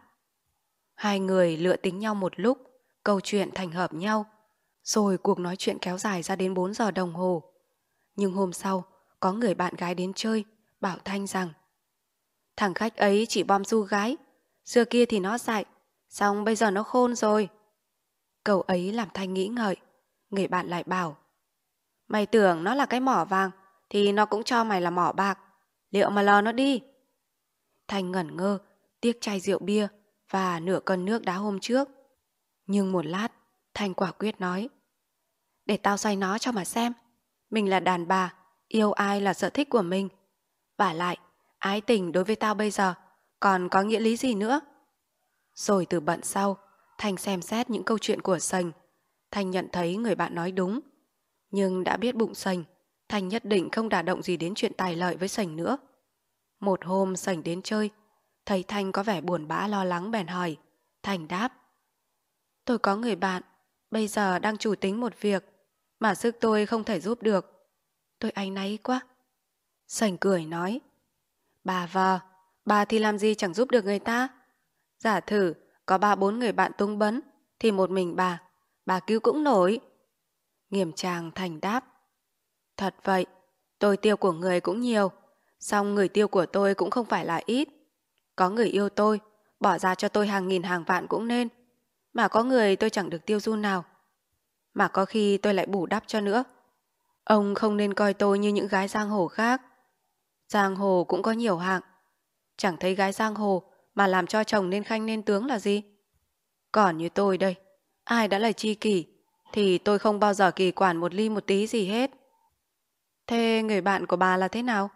Hai người lựa tính nhau một lúc, câu chuyện thành hợp nhau, rồi cuộc nói chuyện kéo dài ra đến bốn giờ đồng hồ. Nhưng hôm sau, có người bạn gái đến chơi, bảo Thanh rằng thằng khách ấy chỉ bom du gái, xưa kia thì nó dại, xong bây giờ nó khôn rồi. Câu ấy làm Thanh nghĩ ngợi. Người bạn lại bảo, mày tưởng nó là cái mỏ vàng thì nó cũng cho mày là mỏ bạc, liệu mà lờ nó đi. Thanh ngẩn ngơ, tiếc chai rượu bia và nửa cân nước đá hôm trước. Nhưng một lát, Thanh quả quyết nói, để tao xoay nó cho mà xem. Mình là đàn bà, yêu ai là sở thích của mình. Vả lại, ái tình đối với tao bây giờ còn có nghĩa lý gì nữa. Rồi từ bận sau, Thanh xem xét những câu chuyện của Sành. Thanh nhận thấy người bạn nói đúng. Nhưng đã biết bụng Sành, Thanh nhất định không đả động gì đến chuyện tài lợi với Sành nữa. Một hôm Sành đến chơi, thấy Thanh có vẻ buồn bã lo lắng bèn hỏi. Thanh đáp, tôi có người bạn, bây giờ đang chủ tính một việc, mà sức tôi không thể giúp được. Tôi áy náy quá. Sành cười nói, bà vợ, bà thì làm gì chẳng giúp được người ta. Giả thử có ba bốn người bạn tung bấn, thì một mình bà, bà cứu cũng nổi. Nghiêm trang Thành đáp, thật vậy, tôi tiêu của người cũng nhiều, song người tiêu của tôi cũng không phải là ít. Có người yêu tôi, bỏ ra cho tôi hàng nghìn hàng vạn cũng nên, mà có người tôi chẳng được tiêu xu nào, mà có khi tôi lại bù đắp cho nữa. Ông không nên coi tôi như những gái giang hồ khác. Giang hồ cũng có nhiều hạng, chẳng thấy gái giang hồ mà làm cho chồng nên khanh nên tướng là gì. Còn như tôi đây, ai đã là tri kỷ thì tôi không bao giờ kỳ quản một ly một tí gì hết. Thế người bạn của bà là thế nào?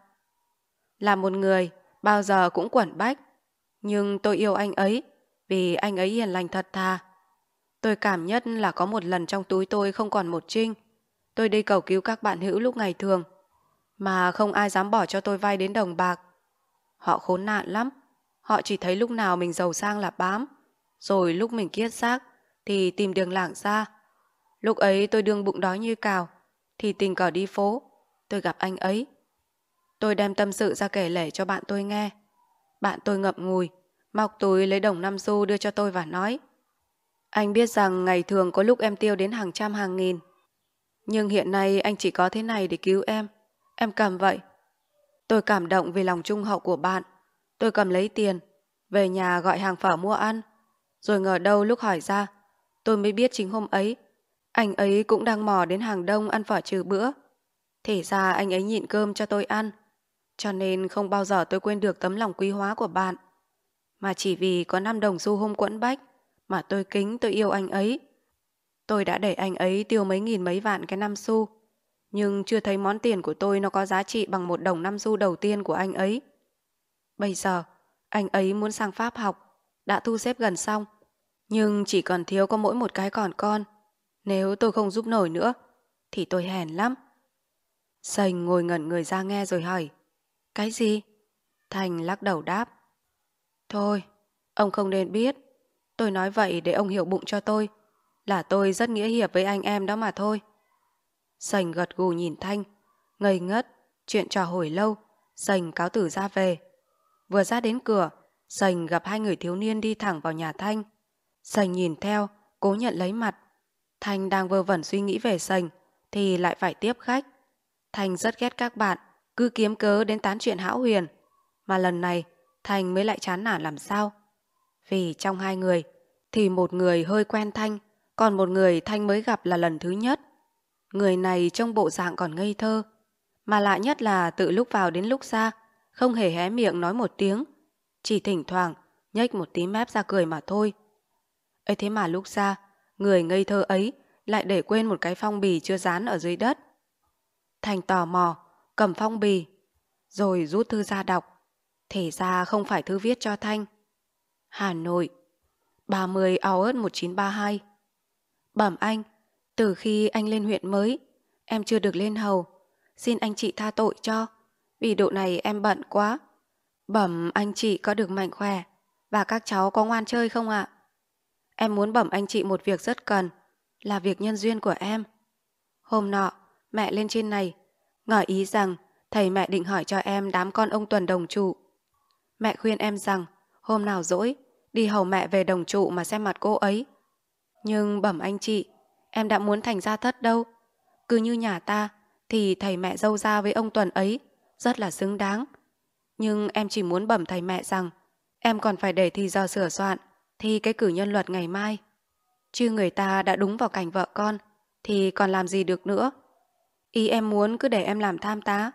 Là một người bao giờ cũng quẩn bách, nhưng tôi yêu anh ấy vì anh ấy hiền lành thật thà. Tôi cảm nhất là có một lần trong túi tôi không còn một trinh. Tôi đi cầu cứu các bạn hữu lúc ngày thường, mà không ai dám bỏ cho tôi vay đến đồng bạc. Họ khốn nạn lắm. Họ chỉ thấy lúc nào mình giàu sang là bám, rồi lúc mình kiết xác thì tìm đường lảng ra. Lúc ấy tôi đương bụng đói như cào, thì tình cờ đi phố, tôi gặp anh ấy. Tôi đem tâm sự ra kể lể cho bạn tôi nghe. Bạn tôi ngậm ngùi, móc túi lấy đồng năm xu đưa cho tôi và nói, anh biết rằng ngày thường có lúc em tiêu đến hàng trăm hàng nghìn, nhưng hiện nay anh chỉ có thế này để cứu em. Em cầm vậy. Tôi cảm động vì lòng trung hậu của bạn. Tôi cầm lấy tiền, về nhà gọi hàng phở mua ăn. Rồi ngờ đâu lúc hỏi ra, tôi mới biết chính hôm ấy anh ấy cũng đang mò đến hàng Đông ăn phở trừ bữa. Thì ra anh ấy nhịn cơm cho tôi ăn. Cho nên không bao giờ tôi quên được tấm lòng quý hóa của bạn. Mà chỉ vì có năm đồng xu hôm quẫn bách mà tôi kính tôi yêu anh ấy. Tôi đã để anh ấy tiêu mấy nghìn mấy vạn cái năm xu, nhưng chưa thấy món tiền của tôi nó có giá trị bằng một đồng năm xu đầu tiên của anh ấy. Bây giờ, anh ấy muốn sang Pháp học, đã thu xếp gần xong, nhưng chỉ còn thiếu có mỗi một cái còn con. Nếu tôi không giúp nổi nữa, thì tôi hèn lắm. Sành ngồi ngẩn người ra nghe rồi hỏi, cái gì? Thành lắc đầu đáp, thôi, ông không nên biết. Tôi nói vậy để ông hiểu bụng cho tôi, là tôi rất nghĩa hiệp với anh em đó mà thôi. Sành gật gù nhìn Thanh, ngây ngất, chuyện trò hồi lâu, Sành cáo từ ra về. Vừa ra đến cửa, Sành gặp hai người thiếu niên đi thẳng vào nhà Thanh. Sành nhìn theo, cố nhận lấy mặt. Thanh đang vơ vẩn suy nghĩ về Sành, thì lại phải tiếp khách. Thanh rất ghét các bạn, cứ kiếm cớ đến tán chuyện hão huyền. Mà lần này, Thanh mới lại chán nản làm sao. Vì trong hai người, thì một người hơi quen Thanh, còn một người Thanh mới gặp là lần thứ nhất. Người này trông bộ dạng còn ngây thơ, mà lạ nhất là từ lúc vào đến lúc ra, không hề hé miệng nói một tiếng, chỉ thỉnh thoảng nhếch một tí mép ra cười mà thôi. Ấy thế mà lúc ra, người ngây thơ ấy lại để quên một cái phong bì chưa dán ở dưới đất. Thành tò mò, cầm phong bì, rồi rút thư ra đọc. Thể ra không phải thư viết cho Thanh. Hà Nội, ba mươi August một chín ba hai. Bẩm anh, từ khi anh lên huyện mới, em chưa được lên hầu. Xin anh chị tha tội cho, vì độ này em bận quá. Bẩm anh chị có được mạnh khỏe, và các cháu có ngoan chơi không ạ? Em muốn bẩm anh chị một việc rất cần, là việc nhân duyên của em. Hôm nọ, mẹ lên trên này, ngỏ ý rằng thầy mẹ định hỏi cho em đám con ông Tuần đồng trụ. Mẹ khuyên em rằng hôm nào rỗi, đi hầu mẹ về đồng trụ mà xem mặt cô ấy. Nhưng bẩm anh chị, em đã muốn thành gia thất đâu. Cứ như nhà ta, thì thầy mẹ dâu ra với ông Tuần ấy rất là xứng đáng. Nhưng em chỉ muốn bẩm thầy mẹ rằng em còn phải để thì giờ sửa soạn thi cái cử nhân luật ngày mai. Chứ người ta đã đúng vào cảnh vợ con thì còn làm gì được nữa. Ý em muốn cứ để em làm tham tá,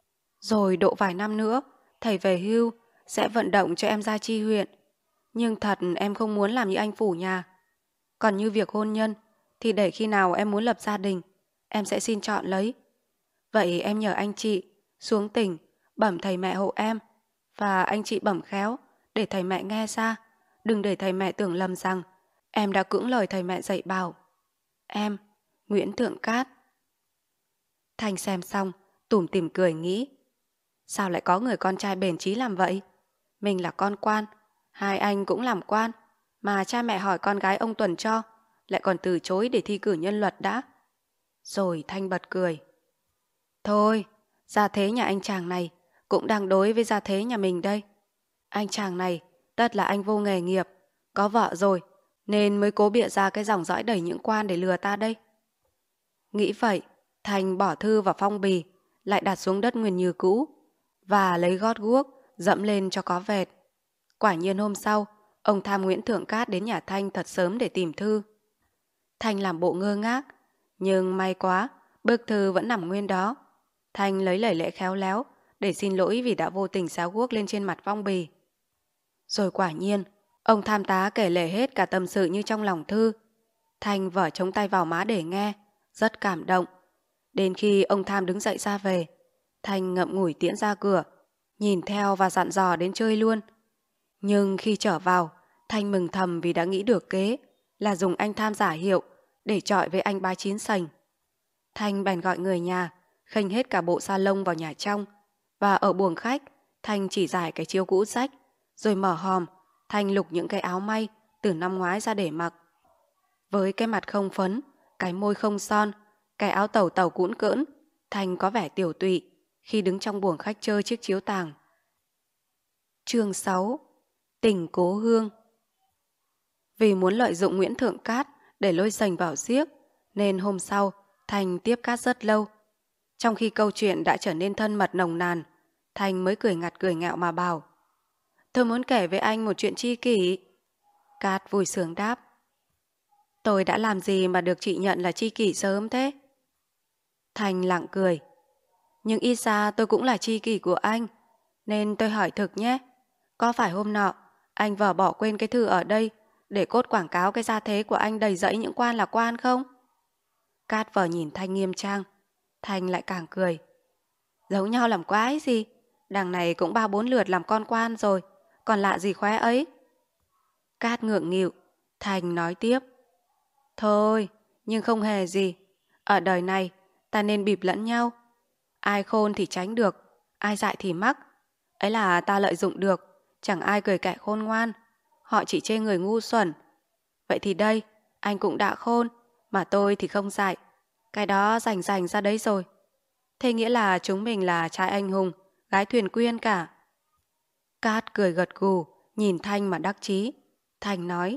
rồi độ vài năm nữa thầy về hưu sẽ vận động cho em ra chi huyện. Nhưng thật em không muốn làm như anh phủ nhà. Còn như việc hôn nhân thì để khi nào em muốn lập gia đình, em sẽ xin chọn lấy. Vậy em nhờ anh chị xuống tỉnh bẩm thầy mẹ hộ em, và anh chị bẩm khéo để thầy mẹ nghe ra, đừng để thầy mẹ tưởng lầm rằng em đã cưỡng lời thầy mẹ dạy bảo. Em, Nguyễn Thượng Cát. Thanh xem xong, tủm tỉm cười nghĩ, sao lại có người con trai bền chí làm vậy? Mình là con quan, hai anh cũng làm quan, mà cha mẹ hỏi con gái ông Tuần cho, lại còn từ chối để thi cử nhân luật đã. Rồi Thanh bật cười. Thôi, gia thế nhà anh chàng này cũng đang đối với gia thế nhà mình đây. Anh chàng này tất là anh vô nghề nghiệp, có vợ rồi, nên mới cố bịa ra cái dòng dõi đầy những quan để lừa ta đây. Nghĩ vậy, Thanh bỏ thư vào phong bì, lại đặt xuống đất nguyên như cũ, và lấy gót guốc dẫm lên cho có vẹt. Quả nhiên hôm sau, ông tham Nguyễn Thượng Cát đến nhà Thanh thật sớm để tìm thư. Thanh làm bộ ngơ ngác, nhưng may quá, bức thư vẫn nằm nguyên đó. Thanh lấy lời lẽ khéo léo để xin lỗi vì đã vô tình xéo guốc lên trên mặt phong bì. Rồi quả nhiên, ông tham tá kể lể hết cả tâm sự như trong lòng thư. Thanh vở chống tay vào má để nghe, rất cảm động. Đến khi ông tham đứng dậy ra về, Thanh ngậm ngùi tiễn ra cửa, nhìn theo và dặn dò đến chơi luôn. Nhưng khi trở vào, Thanh mừng thầm vì đã nghĩ được kế là dùng anh tham giả hiệu để chọi với anh ba chín sành. Thanh bèn gọi người nhà, khênh hết cả bộ sa lông vào nhà trong, và ở buồng khách, Thanh chỉ giải cái chiếu cũ rách, rồi mở hòm, Thanh lục những cái áo may từ năm ngoái ra để mặc. Với cái mặt không phấn, cái môi không son, cái áo tàu tàu cũn cỡn, Thanh có vẻ tiểu tụy khi đứng trong buồng khách chơi chiếc chiếu tàng. Chương sáu. Tình cố hương. Vì muốn lợi dụng Nguyễn Thượng Cát để lôi sành vào giếc, nên hôm sau Thanh tiếp Cát rất lâu. Trong khi câu chuyện đã trở nên thân mật nồng nàn, Thanh mới cười ngặt cười ngẹo mà bảo, tôi muốn kể với anh một chuyện chi kỷ. Cát vui sướng đáp, tôi đã làm gì mà được chị nhận là chi kỷ sớm thế? Thanh lặng cười, nhưng ít ra tôi cũng là chi kỷ của anh, nên tôi hỏi thực nhé, có phải hôm nọ anh vờ bỏ quên cái thư ở đây để cốt quảng cáo cái gia thế của anh đầy dẫy những quan là quan không? Cát vờ nhìn Thanh nghiêm trang. Thành lại càng cười. Giấu nhau làm quái gì? Đằng này cũng ba bốn lượt làm con quan rồi, còn lạ gì khóe ấy. Cát ngượng nghịu. Thành nói tiếp. Thôi, nhưng không hề gì. Ở đời này, ta nên bịp lẫn nhau. Ai khôn thì tránh được, ai dại thì mắc. Ấy là ta lợi dụng được, chẳng ai cười kẻ khôn ngoan. Họ chỉ chê người ngu xuẩn. Vậy thì đây, anh cũng đã khôn, mà tôi thì không dại. Cái đó rành rành ra đấy rồi. Thế nghĩa là chúng mình là trai anh hùng, gái thuyền quyên cả. Cát cười gật gù, nhìn Thanh mà đắc chí. Thanh nói.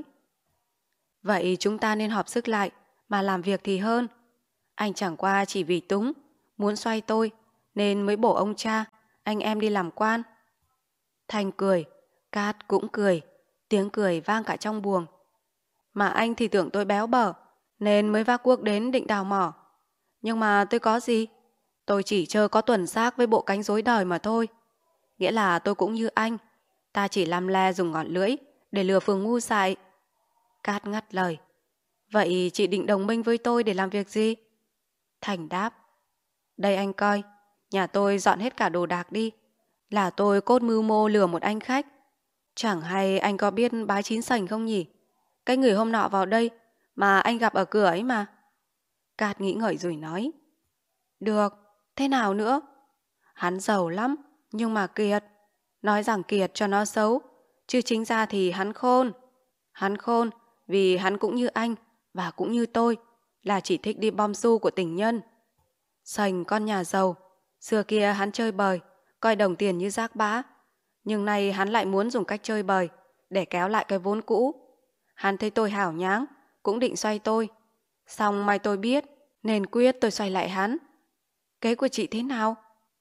Vậy chúng ta nên họp sức lại, mà làm việc thì hơn. Anh chẳng qua chỉ vì túng, muốn xoay tôi, nên mới bổ ông cha, anh em đi làm quan. Thanh cười, Cát cũng cười, tiếng cười vang cả trong buồng. Mà anh thì tưởng tôi béo bở, nên mới vác cuốc đến định đào mỏ. Nhưng mà tôi có gì? Tôi chỉ chơi có tuần xác với bộ cánh rối đời mà thôi. Nghĩa là tôi cũng như anh, ta chỉ làm le dùng ngọn lưỡi để lừa phường ngu dại. Cát ngắt lời. Vậy chị định đồng minh với tôi để làm việc gì? Thành đáp. Đây anh coi, nhà tôi dọn hết cả đồ đạc đi. Là tôi cốt mưu mô lừa một anh khách. Chẳng hay anh có biết bái chín sành không nhỉ? Cái người hôm nọ vào đây mà anh gặp ở cửa ấy mà. Cát nghĩ ngợi rồi nói. Được, thế nào nữa? Hắn giàu lắm, nhưng mà kiệt. Nói rằng kiệt cho nó xấu, chứ chính ra thì hắn khôn. Hắn khôn vì hắn cũng như anh và cũng như tôi, là chỉ thích đi bom xu của tình nhân. Sành con nhà giàu, xưa kia hắn chơi bời, coi đồng tiền như rác bã. Nhưng nay hắn lại muốn dùng cách chơi bời để kéo lại cái vốn cũ. Hắn thấy tôi hảo nháng, cũng định xoay tôi. Xong mai tôi biết, nên quyết tôi xoay lại hắn. Kế của chị thế nào?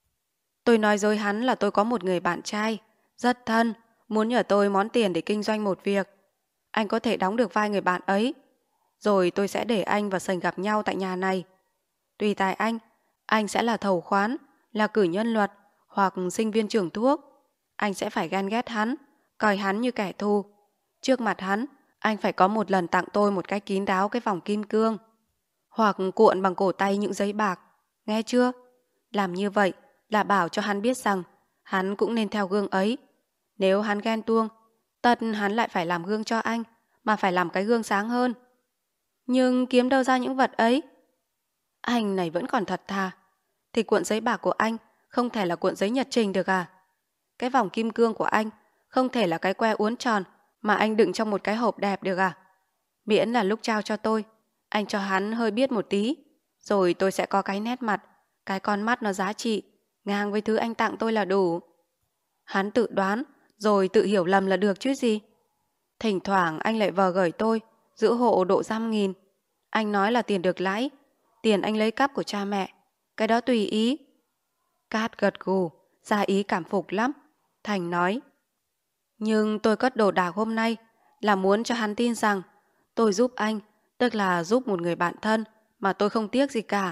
Tôi nói dối hắn là tôi có một người bạn trai, rất thân, muốn nhờ tôi món tiền để kinh doanh một việc. Anh có thể đóng được vai người bạn ấy. Rồi tôi sẽ để anh và Sành gặp nhau tại nhà này. Tùy tại anh, anh sẽ là thầu khoán, là cử nhân luật, hoặc sinh viên trưởng thuốc. Anh sẽ phải ghen ghét hắn, coi hắn như kẻ thù. Trước mặt hắn, anh phải có một lần tặng tôi một cách kín đáo cái vòng kim cương. Hoặc cuộn bằng cổ tay những giấy bạc. Nghe chưa? Làm như vậy là bảo cho hắn biết rằng hắn cũng nên theo gương ấy. Nếu hắn ghen tuông, tất hắn lại phải làm gương cho anh, mà phải làm cái gương sáng hơn. Nhưng kiếm đâu ra những vật ấy? Anh này vẫn còn thật thà. Thì cuộn giấy bạc của anh không thể là cuộn giấy nhật trình được à? Cái vòng kim cương của anh không thể là cái que uốn tròn mà anh đựng trong một cái hộp đẹp được à? Miễn là lúc trao cho tôi, anh cho hắn hơi biết một tí, rồi tôi sẽ có cái nét mặt, cái con mắt nó giá trị, ngang với thứ anh tặng tôi là đủ. Hắn tự đoán, rồi tự hiểu lầm là được chứ gì. Thỉnh thoảng anh lại vờ gởi tôi, giữ hộ độ dăm nghìn. Anh nói là tiền được lãi, tiền anh lấy cắp của cha mẹ. Cái đó tùy ý. Cát gật gù, ra ý cảm phục lắm. Thành nói. Nhưng tôi cất đồ đạc hôm nay là muốn cho hắn tin rằng tôi giúp anh, tức là giúp một người bạn thân mà tôi không tiếc gì cả.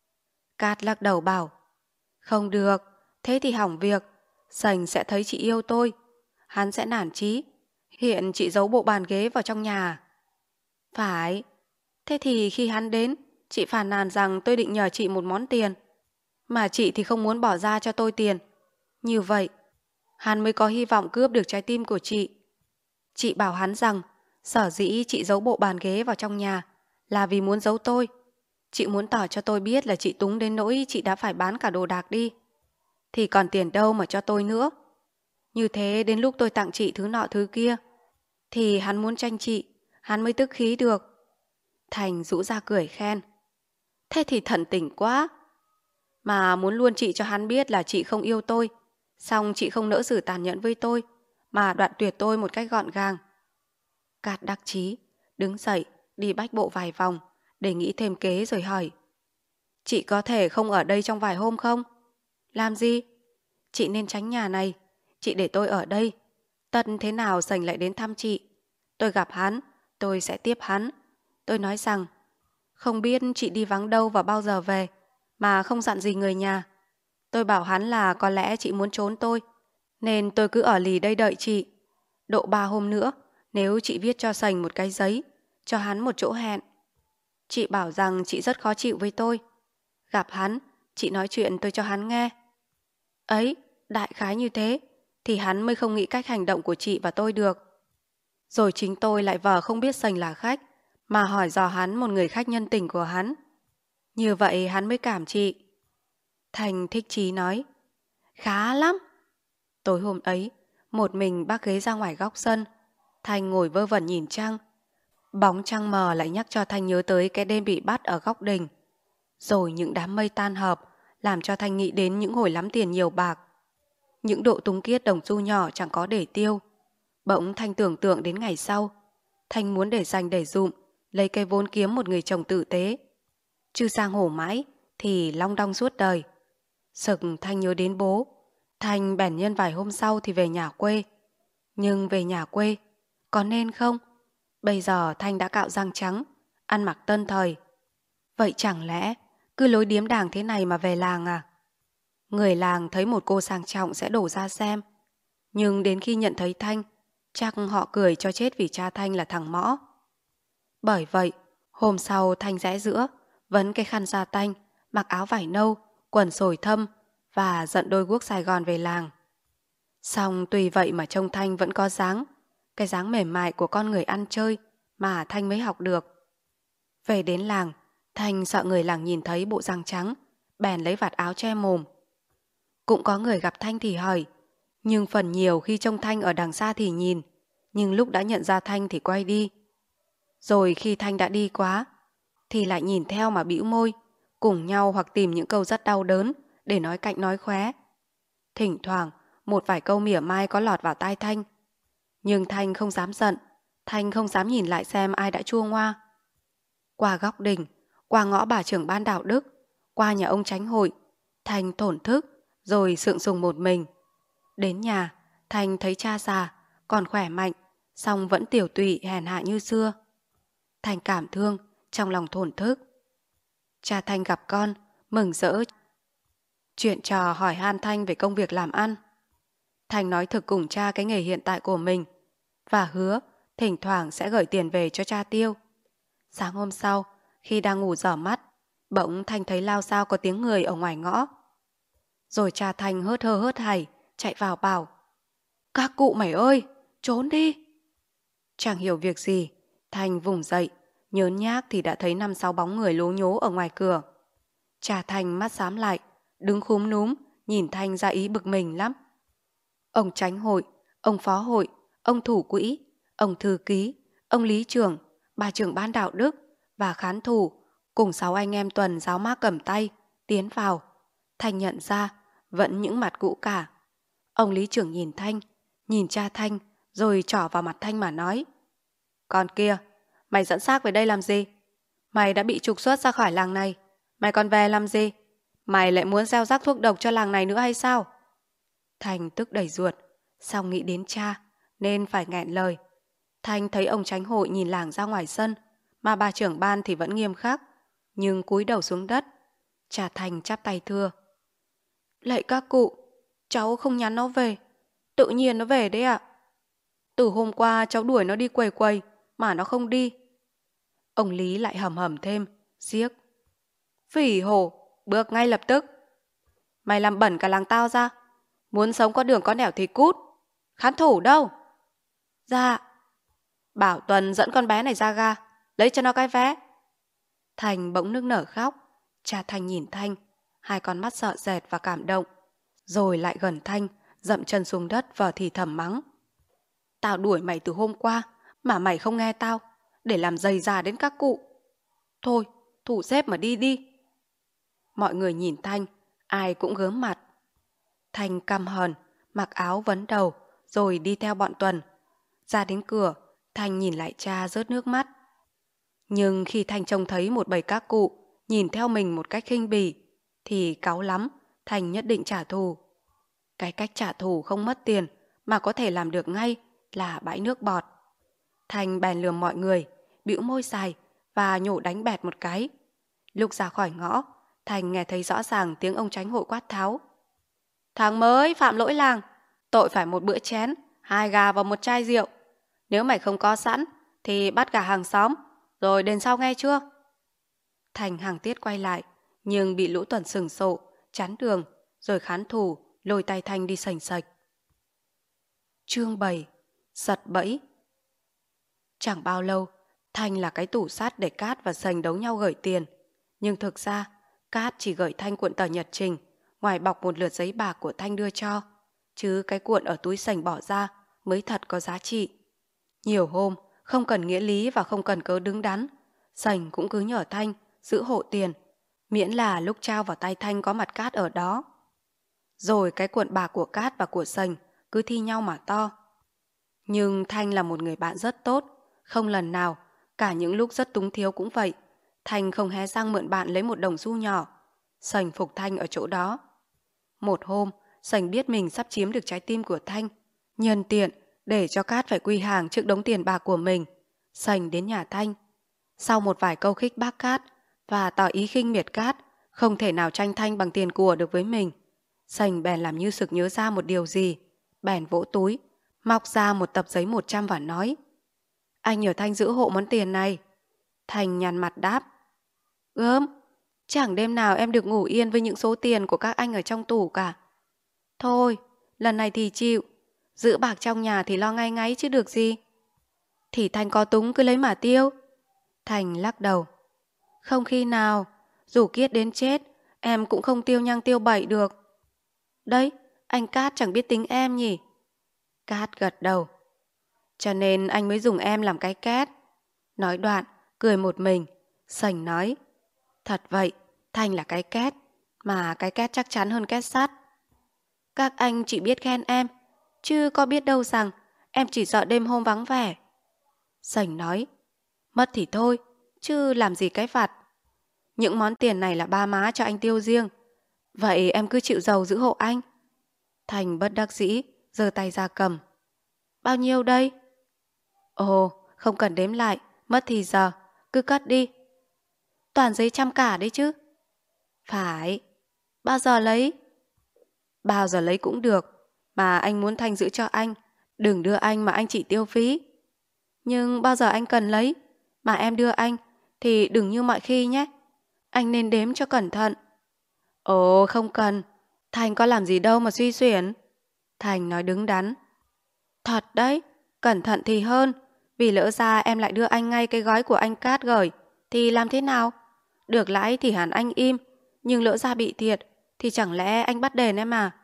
Cát lắc đầu bảo. Không được, thế thì hỏng việc. Sành sẽ thấy chị yêu tôi. Hắn sẽ nản chí. Hiện chị giấu bộ bàn ghế vào trong nhà à? Phải. Thế thì khi hắn đến, chị phàn nàn rằng tôi định nhờ chị một món tiền. Mà chị thì không muốn bỏ ra cho tôi tiền. Như vậy, hắn mới có hy vọng cướp được trái tim của chị. Chị bảo hắn rằng sở dĩ chị giấu bộ bàn ghế vào trong nhà là vì muốn giấu tôi. Chị muốn tỏ cho tôi biết là chị túng đến nỗi chị đã phải bán cả đồ đạc đi. Thì còn tiền đâu mà cho tôi nữa. Như thế đến lúc tôi tặng chị thứ nọ thứ kia, thì hắn muốn tranh chị, hắn mới tức khí được. Thành rũ ra cười khen. Thế thì thận tỉnh quá. Mà muốn luôn chị cho hắn biết là chị không yêu tôi, xong chị không nỡ xử tàn nhẫn với tôi, mà đoạn tuyệt tôi một cách gọn gàng. Cát đắc chí, đứng dậy, đi bách bộ vài vòng, để nghĩ thêm kế rồi hỏi. Chị có thể không ở đây trong vài hôm không? Làm gì? Chị nên tránh nhà này, chị để tôi ở đây. Tất thế nào Sành lại đến thăm chị. Tôi gặp hắn, tôi sẽ tiếp hắn. Tôi nói rằng, không biết chị đi vắng đâu và bao giờ về, mà không dặn gì người nhà. Tôi bảo hắn là có lẽ chị muốn trốn tôi, nên tôi cứ ở lì đây đợi chị. Độ ba hôm nữa, nếu chị viết cho Sành một cái giấy, cho hắn một chỗ hẹn. Chị bảo rằng chị rất khó chịu với tôi. Gặp hắn Chị nói chuyện tôi cho hắn nghe. Ấy, đại khái như thế, thì hắn mới không nghĩ cách hành động của chị và tôi được. Rồi chính tôi lại vờ không biết Sành là khách, mà hỏi dò hắn một người khách nhân tình của hắn. Như vậy hắn mới cảm chị. Thành thích chí nói. Khá lắm. Tối hôm ấy, một mình bác ghế ra ngoài góc sân. Thành ngồi vơ vẩn nhìn trăng. Bóng trăng mờ lại nhắc cho Thanh nhớ tới cái đêm bị bắt ở góc đình. Rồi những đám mây tan hợp làm cho Thanh nghĩ đến những hồi lắm tiền nhiều bạc. Những độ túng kiết đồng xu nhỏ chẳng có để tiêu. Bỗng Thanh tưởng tượng đến ngày sau. Thanh muốn để dành để dụm, lấy cái vốn kiếm một người chồng tử tế. Chứ sang hổ mãi thì long đong suốt đời. Sực Thanh nhớ đến bố. Thanh bèn nhân vài hôm sau thì về nhà quê. Nhưng về nhà quê, có nên không? Bây giờ Thanh đã cạo răng trắng, ăn mặc tân thời. Vậy chẳng lẽ cứ lối điếm đàng thế này mà về làng à? Người làng thấy một cô sang trọng sẽ đổ ra xem. Nhưng đến khi nhận thấy Thanh, chắc họ cười cho chết vì cha Thanh là thằng mõ. Bởi vậy, hôm sau Thanh rẽ giữa, vấn cái khăn da tanh, mặc áo vải nâu, quần sồi thâm và dẫn đôi guốc Sài Gòn về làng. Xong tùy vậy mà trông Thanh vẫn có dáng, cái dáng mềm mại của con người ăn chơi mà Thanh mới học được. Về đến làng, Thanh sợ người làng nhìn thấy bộ răng trắng, bèn lấy vạt áo che mồm. Cũng có người gặp Thanh thì hỏi, nhưng phần nhiều khi trông Thanh ở đằng xa thì nhìn, nhưng lúc đã nhận ra Thanh thì quay đi. Rồi khi Thanh đã đi quá, thì lại nhìn theo mà bĩu môi, cùng nhau hoặc tìm những câu rất đau đớn để nói cạnh nói khóe. Thỉnh thoảng, một vài câu mỉa mai có lọt vào tai Thanh. Nhưng Thanh không dám giận, Thanh không dám nhìn lại xem ai đã chua ngoa. Qua góc đình, qua ngõ bà trưởng ban đạo đức, qua nhà ông chánh hội, Thanh thổn thức, rồi sượng sùng một mình. Đến nhà, Thanh thấy cha già, còn khỏe mạnh, song vẫn tiểu tụy hèn hạ như xưa. Thanh cảm thương, trong lòng thổn thức. Cha Thanh gặp con, mừng rỡ. Chuyện trò hỏi han Thanh về công việc làm ăn. Thanh nói thực cùng cha cái nghề hiện tại của mình và hứa thỉnh thoảng sẽ gửi tiền về cho cha tiêu. Sáng hôm sau, khi đang ngủ dở mắt, bỗng Thanh thấy lao sao có tiếng người ở ngoài ngõ. Rồi cha Thanh hớt hơ hớt hải chạy vào bảo: Các cụ mày ơi, trốn đi. Chẳng hiểu việc gì, Thanh vùng dậy, nhớn nhác thì đã thấy năm sáu bóng người lố nhố ở ngoài cửa. Cha Thanh mắt xám lại, đứng khúm núm, nhìn Thanh ra ý bực mình lắm. Ông chánh hội, ông phó hội, ông thủ quỹ, ông thư ký, ông lý trưởng, bà trưởng ban đạo đức và khán thủ cùng sáu anh em tuần giáo mác cầm tay tiến vào. Thanh nhận ra vẫn những mặt cũ cả. Ông lý trưởng nhìn Thanh, nhìn cha Thanh, rồi trỏ vào mặt Thanh mà nói: Con kia, mày dẫn xác về đây làm gì? Mày đã bị trục xuất ra khỏi làng này, mày còn về làm gì? Mày lại muốn gieo rắc thuốc độc cho làng này nữa hay sao? Thanh tức đẩy ruột, xong nghĩ đến cha nên phải nghẹn lời. Thanh thấy ông chánh hội nhìn làng ra ngoài sân, mà bà trưởng ban thì vẫn nghiêm khắc, nhưng cúi đầu xuống đất. Cha Thanh chắp tay thưa: Lạy các cụ, cháu không nhắn nó về, tự nhiên nó về đấy ạ. Từ hôm qua cháu đuổi nó đi quầy quầy mà nó không đi. Ông Lý lại hầm hầm thêm, giếc: Phỉ hổ, bước ngay lập tức. Mày làm bẩn cả làng tao ra, muốn sống có đường có nẻo thì cút. Khán thủ đâu? Dạ. Bảo Tuần dẫn con bé này ra ga, lấy cho nó cái vé. Thành bỗng nức nở khóc. Cha Thanh nhìn Thanh, hai con mắt sợ sệt và cảm động, rồi lại gần Thanh, dậm chân xuống đất vờ thì thầm mắng: Tao đuổi mày từ hôm qua mà mày không nghe tao, để làm dày già đến các cụ. Thôi, thủ xếp mà đi đi. Mọi người nhìn Thanh, ai cũng gớm mặt. Thanh căm hờn, mặc áo vấn đầu, rồi đi theo bọn Tuần. Ra đến cửa, Thanh nhìn lại cha rớt nước mắt. Nhưng khi Thanh trông thấy một bầy các cụ nhìn theo mình một cách khinh bỉ, thì cáu lắm, Thanh nhất định trả thù. Cái cách trả thù không mất tiền mà có thể làm được ngay là bãi nước bọt. Thanh bèn lườm mọi người, bĩu môi dài và nhổ đánh bẹt một cái. Lúc ra khỏi ngõ, Thanh nghe thấy rõ ràng tiếng ông chánh hội quát tháo: Thằng mới phạm lỗi làng, tội phải một bữa chén, hai gà và một chai rượu. Nếu mày không có sẵn thì bắt cả hàng xóm, rồi đền sau nghe chưa? Thành hàng tiết quay lại, nhưng bị Lũ Tuần sừng sộ, chắn đường, rồi khán thủ, lôi tay Thanh đi sành sạch. Chương bảy. Giật bẫy. Chẳng bao lâu, Thanh là cái tủ sắt để Cát và Sành đấu nhau gửi tiền. Nhưng thực ra, Cát chỉ gửi Thanh cuộn tờ nhật trình, ngoài bọc một lượt giấy bạc của Thanh đưa cho. Chứ cái cuộn ở túi Sành bỏ ra mới thật có giá trị. Nhiều hôm, không cần nghĩa lý và không cần cớ đứng đắn, Sành cũng cứ nhờ Thanh giữ hộ tiền, miễn là lúc trao vào tay Thanh có mặt Cát ở đó. Rồi cái cuộn bạc của Cát và của Sành cứ thi nhau mà to. Nhưng Thanh là một người bạn rất tốt, không lần nào, cả những lúc rất túng thiếu cũng vậy, Thanh không hé răng mượn bạn lấy một đồng xu nhỏ. Sành phục Thanh ở chỗ đó. Một hôm, Sành biết mình sắp chiếm được trái tim của Thanh, nhân tiện để cho Cát phải quy hàng trước đống tiền bạc của mình. Sành đến nhà Thanh. Sau một vài câu khích bác Cát và tỏ ý khinh miệt Cát, không thể nào tranh Thanh bằng tiền của được với mình, Sành bèn làm như sực nhớ ra một điều gì, bèn vỗ túi, móc ra một tập giấy một trăm và nói: Anh nhờ Thanh giữ hộ món tiền này. Thanh nhăn mặt đáp: Gớm, chẳng đêm nào em được ngủ yên với những số tiền của các anh ở trong tủ cả. Thôi, lần này thì chịu, giữ bạc trong nhà thì lo ngay ngáy chứ được gì. Thì Thanh có túng cứ lấy mà tiêu. Thanh lắc đầu: Không khi nào, dù kiết đến chết, em cũng không tiêu nhăng tiêu bậy được. Đấy, anh Cát chẳng biết tính em nhỉ? Cát gật đầu. Cho nên anh mới dùng em làm cái két. Nói đoạn, cười một mình. Sành nói: Thật vậy, Thanh là cái két, mà cái két chắc chắn hơn két sắt. Các anh chỉ biết khen em, chứ có biết đâu rằng em chỉ sợ đêm hôm vắng vẻ. Sành nói: Mất thì thôi, chứ làm gì cái vặt. Những món tiền này là ba má cho anh tiêu riêng, vậy em cứ chịu giàu giữ hộ anh. Thành bất đắc dĩ giơ tay ra cầm. Bao nhiêu đây? Ồ, không cần đếm lại, mất thì giờ, cứ cất đi. Toàn giấy trăm cả đấy chứ? Phải. Bao giờ lấy? Bao giờ lấy cũng được, mà anh muốn Thanh giữ cho anh, đừng đưa anh mà anh chỉ tiêu phí. Nhưng bao giờ anh cần lấy, mà em đưa anh, thì đừng như mọi khi nhé. Anh nên đếm cho cẩn thận. Ồ, không cần, Thành có làm gì đâu mà suy xuyển. Thành nói đứng đắn. Thật đấy, cẩn thận thì hơn, vì lỡ ra em lại đưa anh ngay cái gói của anh Cát gửi, thì làm thế nào? Được lãi thì hẳn anh im, nhưng lỡ ra bị thiệt, thì chẳng lẽ anh bắt đền em à?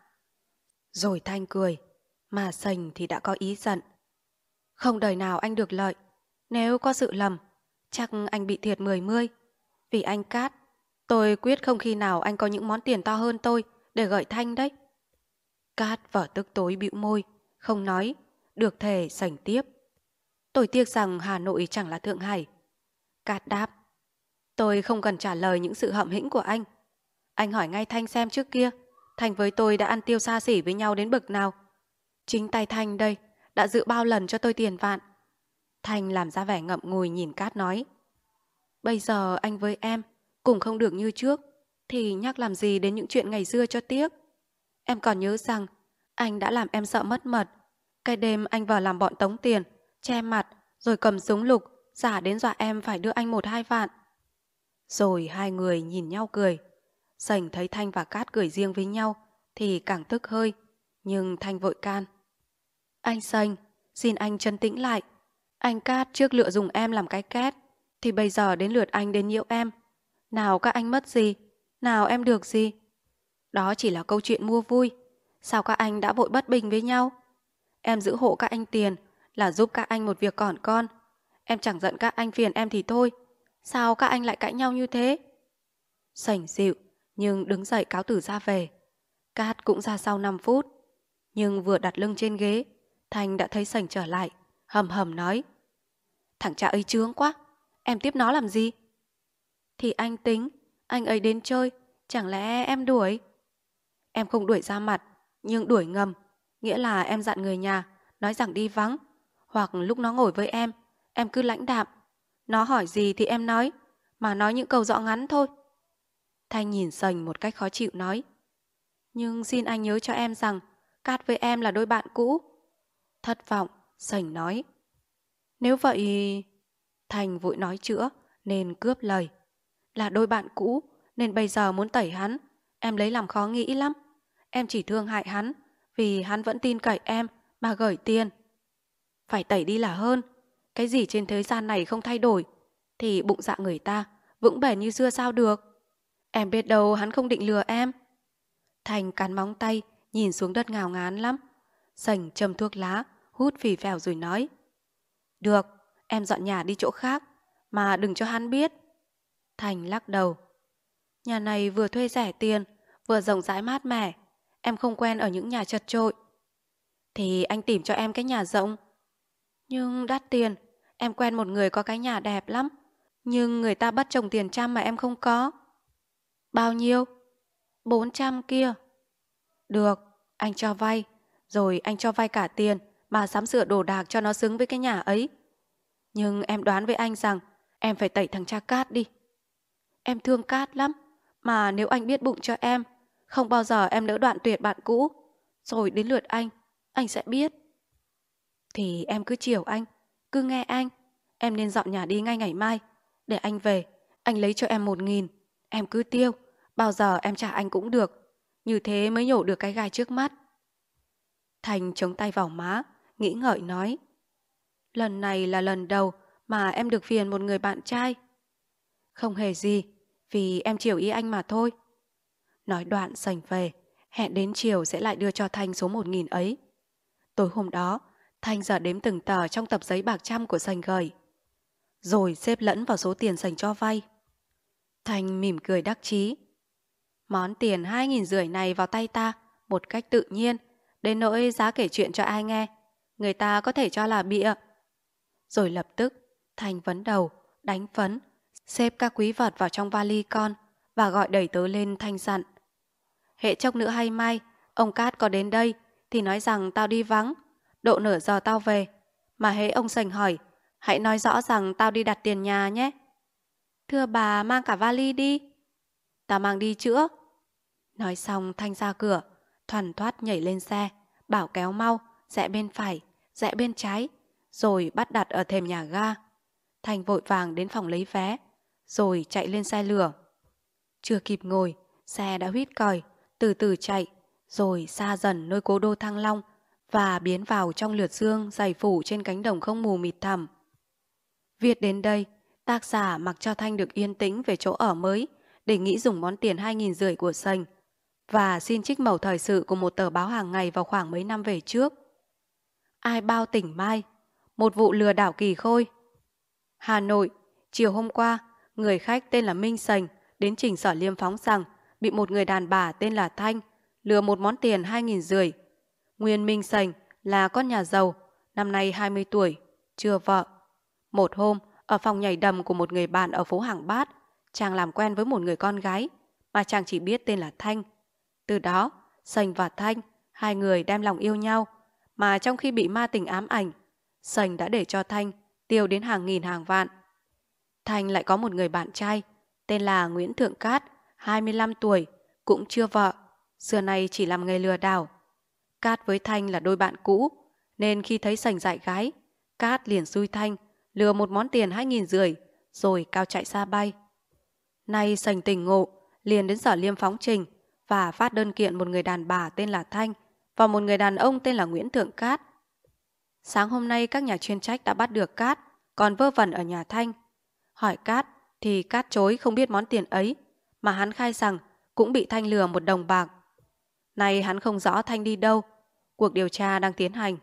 Rồi Thanh cười, mà Sành thì đã có ý giận. Không đời nào anh được lợi, nếu có sự lầm, chắc anh bị thiệt mười mươi. Vì anh Cát, tôi quyết không khi nào anh có những món tiền to hơn tôi để gửi Thanh đấy. Cát vở tức tối bĩu môi, không nói, được thể Sành tiếp. Tôi tiếc rằng Hà Nội chẳng là Thượng Hải. Cát đáp: Tôi không cần trả lời những sự hậm hĩnh của anh. Anh hỏi ngay Thanh xem trước kia, Thanh với tôi đã ăn tiêu xa xỉ với nhau đến bực nào. Chính tay Thanh đây đã dự bao lần cho tôi tiền vạn. Thanh làm ra vẻ ngậm ngùi nhìn Cát nói: Bây giờ anh với em cùng không được như trước, thì nhắc làm gì đến những chuyện ngày xưa cho tiếc. Em còn nhớ rằng anh đã làm em sợ mất mật. Cái đêm anh vào làm bọn tống tiền, che mặt, rồi cầm súng lục, giả đến dọa em phải đưa anh một hai vạn. Rồi hai người nhìn nhau cười. Sành thấy Thanh và Cát cười riêng với nhau thì càng tức hơi, nhưng Thanh vội can: Anh Sành, xin anh trấn tĩnh lại. Anh Cát trước lựa dùng em làm cái két, thì bây giờ đến lượt anh đến nhiễu em. Nào các anh mất gì, nào em được gì. Đó chỉ là câu chuyện mua vui. Sao các anh đã vội bất bình với nhau? Em giữ hộ các anh tiền là giúp các anh một việc còn con. Em chẳng giận các anh phiền em thì thôi, sao các anh lại cãi nhau như thế? Sành dịu nhưng đứng dậy cáo từ ra về. Cát cũng ra sau năm phút. Nhưng vừa đặt lưng trên ghế, Thanh đã thấy Sành trở lại, hầm hầm nói: Thằng cha ấy chướng quá, em tiếp nó làm gì? Thì anh tính anh ấy đến chơi, chẳng lẽ em đuổi? Em không đuổi ra mặt, nhưng đuổi ngầm, nghĩa là em dặn người nhà nói rằng đi vắng, hoặc lúc nó ngồi với em, em cứ lãnh đạm. Nó hỏi gì thì em nói, mà nói những câu rõ ngắn thôi. Thanh nhìn Sành một cách khó chịu nói: Nhưng xin anh nhớ cho em rằng Cát với em là đôi bạn cũ. Thất vọng, Sành nói: Nếu vậy... Thành vội nói chữa nên cướp lời: Là đôi bạn cũ, nên bây giờ muốn tẩy hắn, em lấy làm khó nghĩ lắm. Em chỉ thương hại hắn, vì hắn vẫn tin cậy em mà gửi tiền. Phải tẩy đi là hơn. Cái gì trên thế gian này không thay đổi, thì bụng dạ người ta vững bền như xưa sao được. Em biết đâu hắn không định lừa em. Thành cắn móng tay, nhìn xuống đất ngào ngán lắm. Sành châm thuốc lá, hút phì phèo rồi nói. Được, em dọn nhà đi chỗ khác, mà đừng cho hắn biết. Thành lắc đầu. Nhà này vừa thuê rẻ tiền, vừa rộng rãi mát mẻ. Em không quen ở những nhà chật chội. Thì anh tìm cho em cái nhà rộng. Nhưng đắt tiền, em quen một người có cái nhà đẹp lắm. Nhưng người ta bắt chồng tiền trăm mà em không có. Bao nhiêu? Bốn trăm kia. Được, anh cho vay. Rồi anh cho vay cả tiền mà sắm sửa đồ đạc cho nó xứng với cái nhà ấy. Nhưng em đoán với anh rằng em phải tẩy thằng cha Cát đi. Em thương Cát lắm. Mà nếu anh biết bụng cho em, không bao giờ em nỡ đoạn tuyệt bạn cũ. Rồi đến lượt anh, anh sẽ biết. Thì em cứ chiều anh, cứ nghe anh. Em nên dọn nhà đi ngay ngày mai. Để anh về, anh lấy cho em một nghìn. Em cứ tiêu, bao giờ em trả anh cũng được. Như thế mới nhổ được cái gai trước mắt. Thành chống tay vào má, nghĩ ngợi nói. Lần này là lần đầu mà em được phiền một người bạn trai. Không hề gì, vì em chiều ý anh mà thôi. Nói đoạn Sành về, hẹn đến chiều sẽ lại đưa cho Thanh số một nghìn ấy. Tối hôm đó, Thanh giờ đếm từng tờ trong tập giấy bạc trăm của Sành gửi, rồi xếp lẫn vào số tiền Sành cho vay. Thanh mỉm cười đắc chí. Món tiền hai nghìn rưỡi này vào tay ta một cách tự nhiên, đến nỗi giá kể chuyện cho ai nghe, người ta có thể cho là bịa. Rồi lập tức, Thanh vấn đầu, đánh phấn, xếp các quý vật vào trong vali con và gọi đẩy tớ lên. Thanh dặn. Hễ chốc nữa hay may, ông Cát có đến đây thì nói rằng tao đi vắng, độ nửa giờ tao về. Mà hễ ông Sành hỏi, hãy nói rõ rằng tao đi đặt tiền nhà nhé. Thưa bà, mang cả vali đi. Tao mang đi chữa. Nói xong Thanh ra cửa, thoăn thoắt nhảy lên xe, bảo kéo mau, rẽ bên phải, rẽ bên trái, rồi bắt đặt ở thềm nhà ga. Thanh vội vàng đến phòng lấy vé, rồi chạy lên xe lửa. Chưa kịp ngồi, xe đã huýt còi, từ từ chạy, rồi xa dần nơi cố đô Thăng Long và biến vào trong lượt sương dày phủ trên cánh đồng không mù mịt thẳm. Viết đến đây, tác giả mặc cho Thanh được yên tĩnh về chỗ ở mới để nghĩ dùng món tiền hai nghìn rưỡi của Sành và xin trích mẩu thời sự của một tờ báo hàng ngày vào khoảng mấy năm về trước. Ai bao tỉnh Mai, một vụ lừa đảo kỳ khôi. Hà Nội, chiều hôm qua, người khách tên là Minh Sành đến trình sở Liêm phóng rằng bị một người đàn bà tên là Thanh lừa một món tiền hai nghìn rưỡi. Nguyên Minh Sành là con nhà giàu, năm nay hai mươi tuổi, chưa vợ. Một hôm, ở phòng nhảy đầm của một người bạn ở phố Hàng Bát, chàng làm quen với một người con gái mà chàng chỉ biết tên là Thanh. Từ đó, Sành và Thanh, hai người đem lòng yêu nhau, mà trong khi bị ma tình ám ảnh, Sành đã để cho Thanh tiêu đến hàng nghìn hàng vạn. Thanh lại có một người bạn trai tên là Nguyễn Thượng Cát, hai mươi lăm tuổi, cũng chưa vợ, xưa nay chỉ làm nghề lừa đảo. Cát với Thanh là đôi bạn cũ, nên khi thấy Sành dại gái, Cát liền xui Thanh lừa một món tiền hai nghìn rưỡi, rồi cao chạy xa bay. Nay Sành tỉnh ngộ, liền đến sở Liêm phóng trình và phát đơn kiện một người đàn bà tên là Thanh và một người đàn ông tên là Nguyễn Thượng Cát. Sáng hôm nay các nhà chuyên trách đã bắt được Cát còn vơ vẩn ở nhà Thanh. Hỏi Cát thì Cát chối không biết món tiền ấy, mà hắn khai rằng cũng bị Thanh lừa một đồng bạc. Nay hắn không rõ Thanh đi đâu, cuộc điều tra đang tiến hành.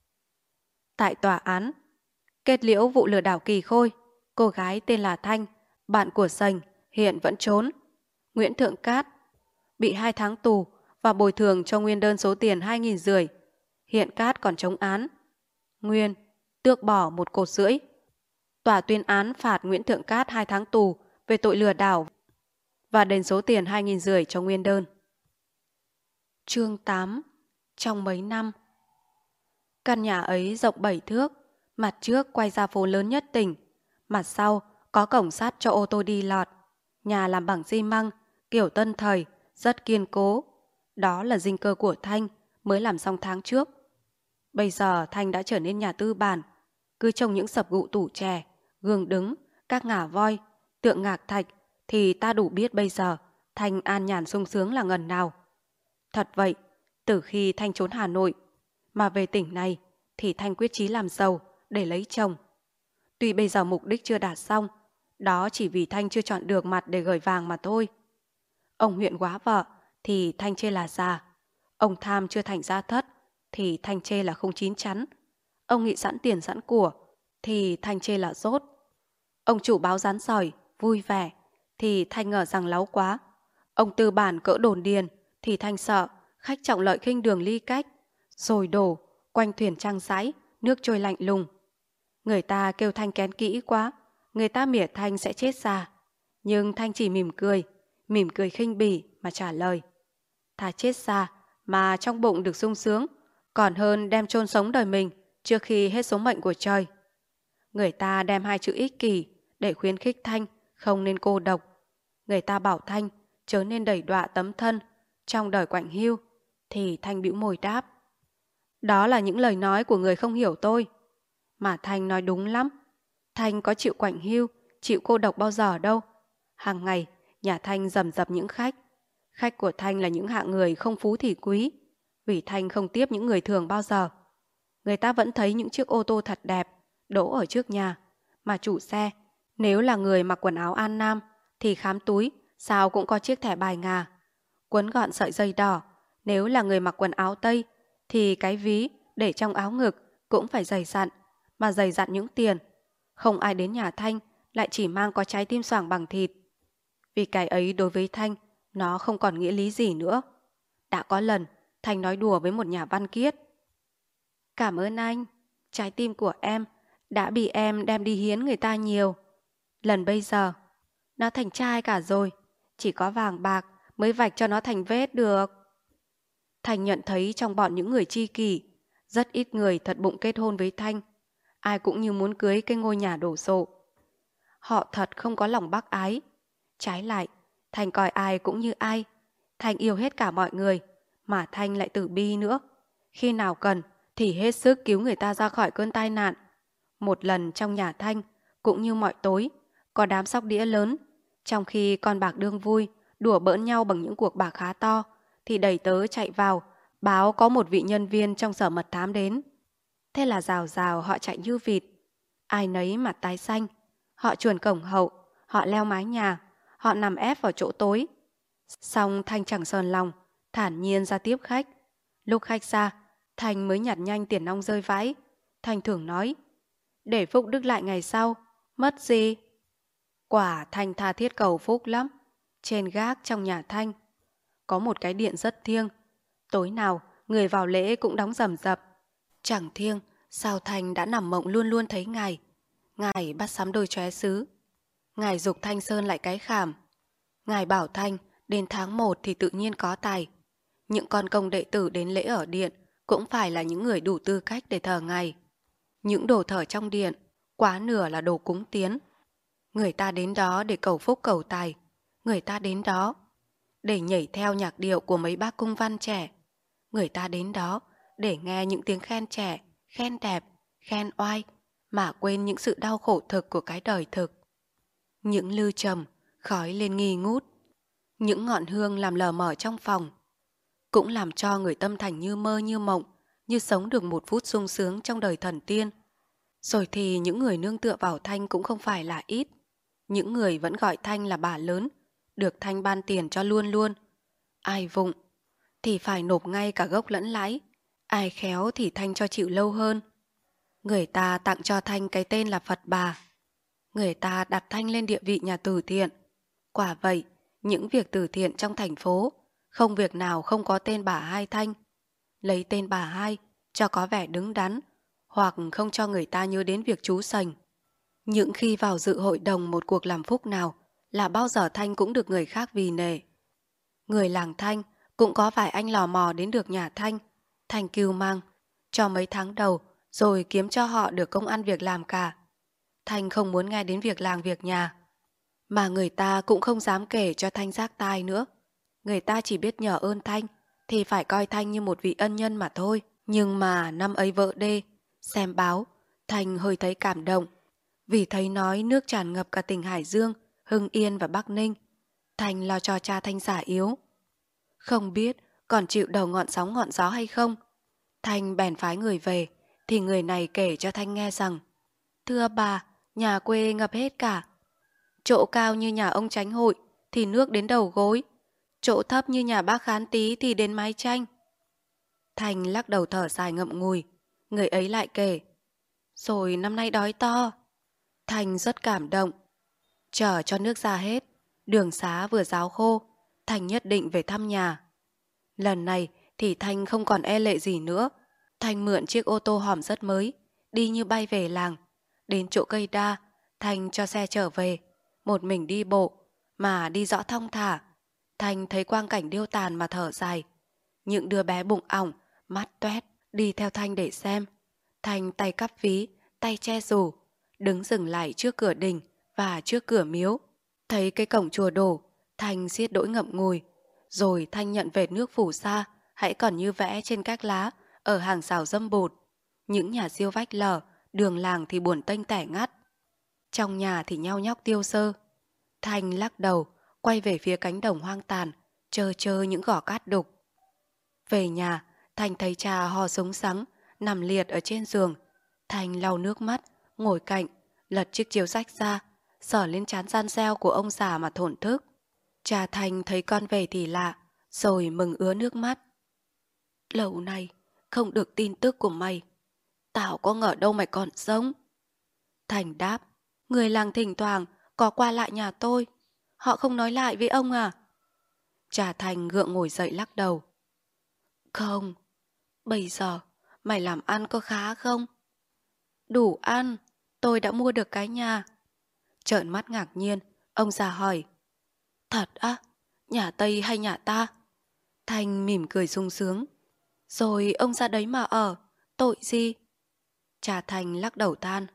Tại tòa án, kết liễu vụ lừa đảo kỳ khôi, cô gái tên là Thanh, bạn của Sành, hiện vẫn trốn. Nguyễn Thượng Cát bị hai tháng tù và bồi thường cho Nguyên đơn số tiền hai nghìn rưỡi. Hiện Cát còn chống án. Nguyên tước bỏ một cột rưỡi. Tòa tuyên án phạt Nguyễn Thượng Cát hai tháng tù về tội lừa đảo và đền số tiền hai nghìn rưỡi cho Nguyên đơn. Chương tám. Trong mấy năm. Căn nhà ấy rộng bảy thước, mặt trước quay ra phố lớn nhất tỉnh, mặt sau có cổng sắt cho ô tô đi lọt. Nhà làm bằng xi măng, kiểu tân thời, rất kiên cố. Đó là dinh cơ của Thanh, mới làm xong tháng trước. Bây giờ Thanh đã trở nên nhà tư bản, cứ trông những sập gụ tủ chè, gương đứng, các ngả voi, tượng ngạc thạch, thì ta đủ biết bây giờ Thanh an nhàn sung sướng là ngần nào. Thật vậy, từ khi Thanh trốn Hà Nội mà về tỉnh này thì Thanh quyết chí làm giàu để lấy chồng. Tuy bây giờ mục đích chưa đạt xong, đó chỉ vì Thanh chưa chọn được mặt để gởi vàng mà thôi. Ông huyện quá vợ thì Thanh chê là già. Ông tham chưa thành gia thất thì Thanh chê là không chín chắn. Ông nghị sẵn tiền sẵn của thì Thanh chê là dốt. Ông chủ báo rán sỏi, vui vẻ thì Thanh ngờ rằng láu quá. Ông tư bản cỡ đồn điền thì Thanh sợ khách trọng lợi khinh đường ly cách, rồi đổ quanh thuyền trang sái, nước trôi lạnh lùng. Người ta kêu Thanh kén kỹ quá, người ta mỉa Thanh sẽ chết già. Nhưng Thanh chỉ mỉm cười, mỉm cười khinh bỉ mà trả lời: thà chết già mà trong bụng được sung sướng, còn hơn đem chôn sống đời mình trước khi hết số mệnh của trời. Người ta đem hai chữ ích kỷ để khuyến khích Thanh không nên cô độc. Người ta bảo Thanh chớ nên đẩy đọa tấm thân trong đời quạnh hiu, thì Thanh bĩu môi đáp: đó là những lời nói của người không hiểu tôi. Mà Thanh nói đúng lắm. Thanh có chịu quạnh hiu, chịu cô độc bao giờ đâu. Hàng ngày nhà Thanh rầm rập những khách. Khách của Thanh là những hạng người không phú thì quý, vì Thanh không tiếp những người thường bao giờ. Người ta vẫn thấy những chiếc ô tô thật đẹp đỗ ở trước nhà, mà chủ xe nếu là người mặc quần áo An Nam thì khám túi sao cũng có chiếc thẻ bài ngà. Quấn gọn sợi dây đỏ, nếu là người mặc quần áo Tây thì cái ví để trong áo ngực cũng phải dày dặn, mà dày dặn những tiền. Không ai đến nhà Thanh lại chỉ mang có trái tim xoàng bằng thịt. Vì cái ấy đối với Thanh nó không còn nghĩa lý gì nữa. Đã có lần Thanh nói đùa với một nhà văn kiết: cảm ơn anh, trái tim của em đã bị em đem đi hiến người ta nhiều. Lần bây giờ nó thành trai cả rồi, chỉ có vàng bạc mới vạch cho nó thành vết được. Thanh nhận thấy trong bọn những người tri kỷ, rất ít người thật bụng kết hôn với Thanh. Ai cũng như muốn cưới cái ngôi nhà đổ sộ. Họ thật không có lòng bác ái. Trái lại, Thanh coi ai cũng như ai. Thanh yêu hết cả mọi người, mà Thanh lại tử bi nữa. Khi nào cần thì hết sức cứu người ta ra khỏi cơn tai nạn. Một lần trong nhà Thanh, cũng như mọi tối, có đám sóc đĩa lớn. Trong khi con bạc đương vui, đùa bỡn nhau bằng những cuộc bạc khá to, thì đầy tớ chạy vào, báo có một vị nhân viên trong sở mật thám đến. Thế là rào rào họ chạy như vịt. Ai nấy mặt tái xanh. Họ chuồn cổng hậu, họ leo mái nhà, họ nằm ép vào chỗ tối. Xong Thanh chẳng sờn lòng, thản nhiên ra tiếp khách. Lúc khách ra, Thanh mới nhặt nhanh tiền nong rơi vãi. Thanh thường nói: để phúc đức lại ngày sau, mất gì? Quả Thanh tha thiết cầu phúc lắm. Trên gác trong nhà Thanh có một cái điện rất thiêng. Tối nào người vào lễ cũng đóng rầm rập. Chẳng thiêng sao Thanh đã nằm mộng luôn luôn thấy ngài. Ngài bắt sắm đôi chóe sứ. Ngài giục Thanh sơn lại cái khảm. Ngài bảo Thanh đến tháng một thì tự nhiên có tài. Những con công đệ tử đến lễ ở điện cũng phải là những người đủ tư cách để thờ ngài. Những đồ thờ trong điện quá nửa là đồ cúng tiến. Người ta đến đó để cầu phúc cầu tài. Người ta đến đó để nhảy theo nhạc điệu của mấy bác cung văn trẻ. Người ta đến đó để nghe những tiếng khen trẻ, khen đẹp, khen oai, mà quên những sự đau khổ thực của cái đời thực. Những lư trầm, khói lên nghi ngút. Những ngọn hương làm lờ mờ trong phòng cũng làm cho người tâm thành như mơ như mộng, như sống được một phút sung sướng trong đời thần tiên. Rồi thì những người nương tựa vào Thanh cũng không phải là ít. Những người vẫn gọi Thanh là bà lớn, được Thanh ban tiền cho luôn luôn. Ai vụng thì phải nộp ngay cả gốc lẫn lãi, ai khéo thì Thanh cho chịu lâu hơn. Người ta tặng cho Thanh cái tên là Phật Bà. Người ta đặt Thanh lên địa vị nhà từ thiện. Quả vậy, những việc từ thiện trong thành phố không việc nào không có tên bà Hai Thanh. Lấy tên bà Hai cho có vẻ đứng đắn, hoặc không cho người ta nhớ đến việc chú sành. Những khi vào dự hội đồng một cuộc làm phúc nào là bao giờ Thanh cũng được người khác vì nể. Người làng Thanh cũng có vài anh lò mò đến được nhà Thanh. Thanh cưu mang cho mấy tháng đầu, rồi kiếm cho họ được công ăn việc làm cả. Thanh không muốn nghe đến việc làng việc nhà, mà người ta cũng không dám kể cho Thanh giác tai nữa. Người ta chỉ biết nhờ ơn Thanh thì phải coi Thanh như một vị ân nhân mà thôi. Nhưng mà năm ấy vợ đê, xem báo, Thanh hơi thấy cảm động, vì thấy nói nước tràn ngập cả tỉnh Hải Dương Hưng Yên và Bắc Ninh. Thành lo cho cha Thanh già yếu. Không biết còn chịu đầu ngọn sóng ngọn gió hay không. Thanh bèn phái người về, thì người này kể cho Thanh nghe rằng: thưa bà, nhà quê ngập hết cả. Chỗ cao như nhà ông Chánh Hội thì nước đến đầu gối, chỗ thấp như nhà bác Khán Tý thì đến mái tranh. Thanh lắc đầu thở dài ngậm ngùi. Người ấy lại kể: rồi năm nay đói to. Thanh rất cảm động. Chờ cho nước ra hết, đường xá vừa ráo khô, Thanh nhất định về thăm nhà. Lần này thì Thanh không còn e lệ gì nữa. Thanh mượn chiếc ô tô hỏng rất mới, đi như bay về làng. Đến chỗ cây đa, Thanh cho xe trở về, một mình đi bộ, mà đi rõ thong thả. Thanh thấy quang cảnh điêu tàn mà thở dài. Những đứa bé bụng ỏng, mắt toét, đi theo Thanh để xem. Thanh tay cắp ví, tay che dù, đứng dừng lại trước cửa đình và trước cửa miếu. Thấy cái cổng chùa đổ, Thanh xiết đỗi ngậm ngùi. Rồi Thanh nhận về nước phủ xa, hãy còn như vẽ trên các lá, ở hàng rào dâm bụt. Những nhà riêu vách lở, đường làng thì buồn tênh tẻ ngắt. Trong nhà thì nhao nhóc tiêu sơ. Thanh lắc đầu, quay về phía cánh đồng hoang tàn, chơ chơ những gò cát đục. Về nhà, Thanh thấy cha ho súng sắng, nằm liệt ở trên giường. Thanh lau nước mắt, ngồi cạnh, lật chiếc chiếu sách ra, sờ lên trán gian reo của ông già mà thổn thức. Cha Thanh thấy con về thì lạ, rồi mừng ứa nước mắt. Lâu nay không được tin tức của mày, tao có ngờ đâu mày còn sống. Thành đáp: người làng thỉnh thoảng có qua lại nhà tôi, họ không nói lại với ông à? Cha Thành gượng ngồi dậy lắc đầu: không. Bây giờ mày làm ăn có khá không? Đủ ăn, tôi đã mua được cái nhà. Trợn mắt ngạc nhiên, ông già hỏi: thật á? Nhà Tây hay nhà ta? Thành mỉm cười sung sướng: rồi ông ra đấy mà ở, tội gì? Cha Thành lắc đầu than: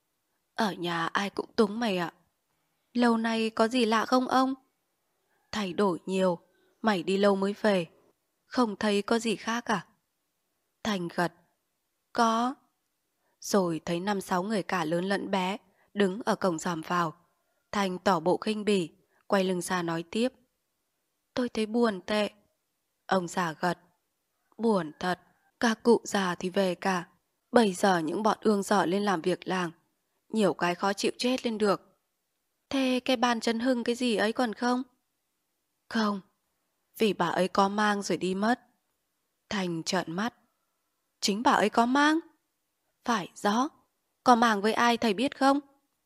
ở nhà ai cũng túng mày ạ. Lâu nay có gì lạ không ông? Thay đổi nhiều, mày đi lâu mới về, không thấy có gì khác à? Thành gật: có. Rồi thấy năm sáu người cả lớn lẫn bé đứng ở cổng dòm vào. Thành tỏ bộ khinh bỉ, quay lưng ra nói tiếp: tôi thấy buồn tệ. Ông già gật: buồn thật, các cụ già thì về cả. Bây giờ những bọn ương dở lên làm việc làng, nhiều cái khó chịu chết lên được. Thế cái ban Trấn Hưng cái gì ấy còn không? Không, vì bà ấy có mang rồi đi mất. Thành trợn mắt: chính bà ấy có mang? Phải rõ. Có mang với ai thầy biết không?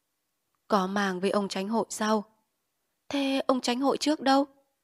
Có mang với ông Chánh Hội sau. Thế ông Chánh Hội trước đâu?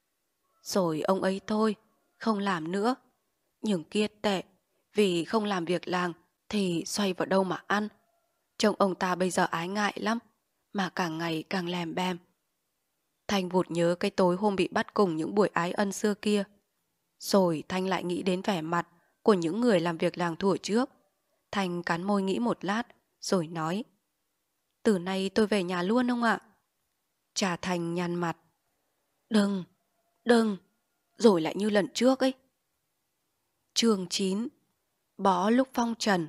Rồi ông ấy thôi, không làm nữa. Nhưng kiệt tệ, vì không làm việc làng thì xoay vào đâu mà ăn. Trông ông ta bây giờ ái ngại lắm, mà càng ngày càng lèm bèm. Thanh vụt nhớ cái tối hôm bị bắt cùng những buổi ái ân xưa kia. Rồi Thanh lại nghĩ đến vẻ mặt của những người làm việc làng thuở trước. Thanh cắn môi nghĩ một lát, rồi nói: từ nay tôi về nhà luôn ông ạ. Cha Thanh nhăn mặt: đừng, đừng, rồi lại như lần trước ấy. Chương chín. Bó lúc phong trần.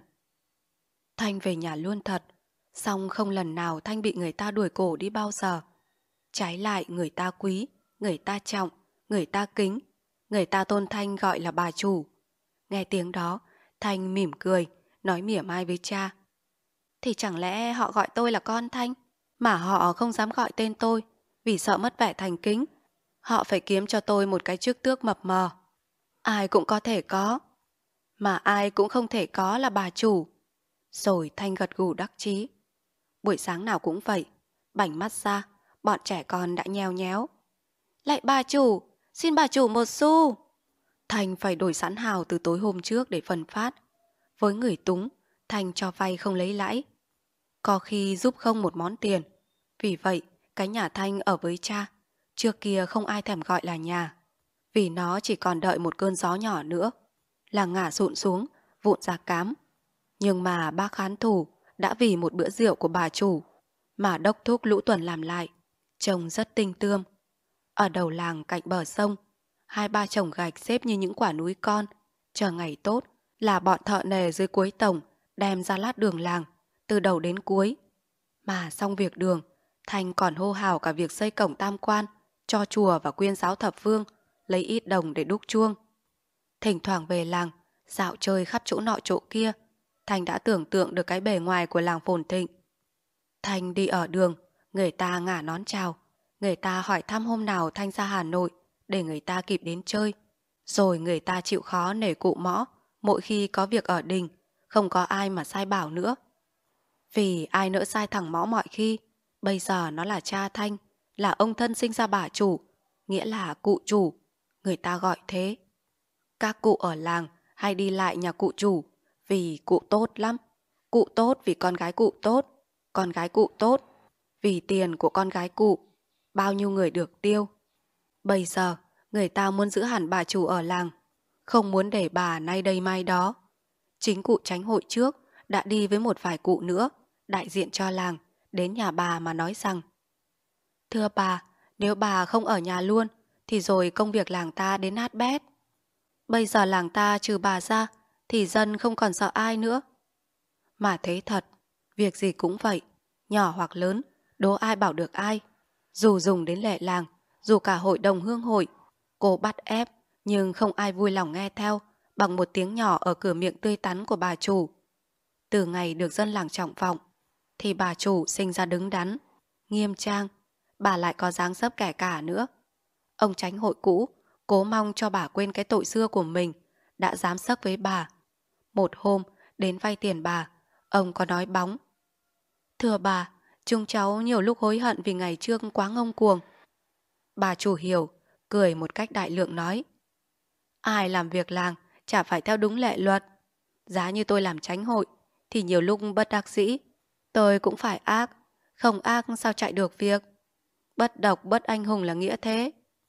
Thanh về nhà luôn thật, song không lần nào Thanh bị người ta đuổi cổ đi bao giờ. Trái lại người ta quý, người ta trọng, người ta kính, người ta tôn Thanh gọi là bà chủ. Nghe tiếng đó, Thanh mỉm cười, nói mỉa mai với cha: thì chẳng lẽ họ gọi tôi là con Thanh, mà họ không dám gọi tên tôi vì sợ mất vẻ thành kính. Họ phải kiếm cho tôi một cái chức tước mập mờ. Ai cũng có thể có, mà ai cũng không thể có là bà chủ. Rồi Thanh gật gù đắc chí. Buổi sáng nào cũng vậy, bảnh mắt ra, bọn trẻ con đã nheo nhéo: lại bà chủ, xin bà chủ một xu. Thanh phải đổi sẵn hào từ tối hôm trước để phân phát. Với người túng, Thanh cho vay không lấy lãi, có khi giúp không một món tiền. Vì vậy cái nhà Thanh ở với cha trước kia không ai thèm gọi là nhà, vì nó chỉ còn đợi một cơn gió nhỏ nữa là ngả rụn xuống, vụn ra cám. Nhưng mà bác Khán Thủ đã vì một bữa rượu của bà chủ mà đốc thúc lũ tuần làm lại, trông rất tinh tươm. Ở đầu làng cạnh bờ sông, hai ba chồng gạch xếp như những quả núi con, chờ ngày tốt là bọn thợ nề dưới cuối tổng đem ra lát đường làng từ đầu đến cuối. Mà xong việc đường Thanh còn hô hào cả việc xây cổng tam quan, cho chùa và quyên giáo thập phương, lấy ít đồng để đúc chuông. Thỉnh thoảng về làng, dạo chơi khắp chỗ nọ chỗ kia, Thanh đã tưởng tượng được cái bề ngoài của làng phồn thịnh. Thanh đi ở đường, người ta ngả nón chào, người ta hỏi thăm hôm nào Thanh ra Hà Nội để người ta kịp đến chơi. Rồi người ta chịu khó nể cụ Mõ, mỗi khi có việc ở đình, không có ai mà sai bảo nữa. Vì ai nỡ sai thằng Mõ mọi khi, bây giờ nó là cha Thanh, là ông thân sinh ra bà chủ, nghĩa là cụ chủ, người ta gọi thế. Các cụ ở làng hay đi lại nhà cụ chủ, vì cụ tốt lắm. Cụ tốt vì con gái cụ tốt, con gái cụ tốt vì tiền của con gái cụ, bao nhiêu người được tiêu. Bây giờ người ta muốn giữ hẳn bà chủ ở làng, không muốn để bà nay đây mai đó. Chính cụ chánh hội trước đã đi với một vài cụ nữa, đại diện cho làng, đến nhà bà mà nói rằng: thưa bà, nếu bà không ở nhà luôn thì rồi công việc làng ta đến nát bét. Bây giờ làng ta trừ bà ra thì dân không còn sợ ai nữa. Mà thế thật, việc gì cũng vậy, nhỏ hoặc lớn, đố ai bảo được ai. Dù dùng đến lệ làng, dù cả hội đồng hương hội, cô bắt ép, nhưng không ai vui lòng nghe theo bằng một tiếng nhỏ ở cửa miệng tươi tắn của bà chủ. Từ ngày được dân làng trọng vọng, thì bà chủ sinh ra đứng đắn, nghiêm trang, bà lại có dáng dấp kẻ cả nữa. Ông chánh hội cũ cố mong cho bà quên cái tội xưa của mình, đã dám sấc với bà. Một hôm đến vay tiền bà, ông có nói bóng: thưa bà, chúng cháu nhiều lúc hối hận vì ngày trước quá ngông cuồng. Bà chủ hiểu, cười một cách đại lượng nói: ai làm việc làng chả phải theo đúng lệ luật. Giá như tôi làm chánh hội thì nhiều lúc bất đắc dĩ, tôi cũng phải ác, không ác sao chạy được việc. Bất độc bất anh hùng là nghĩa thế.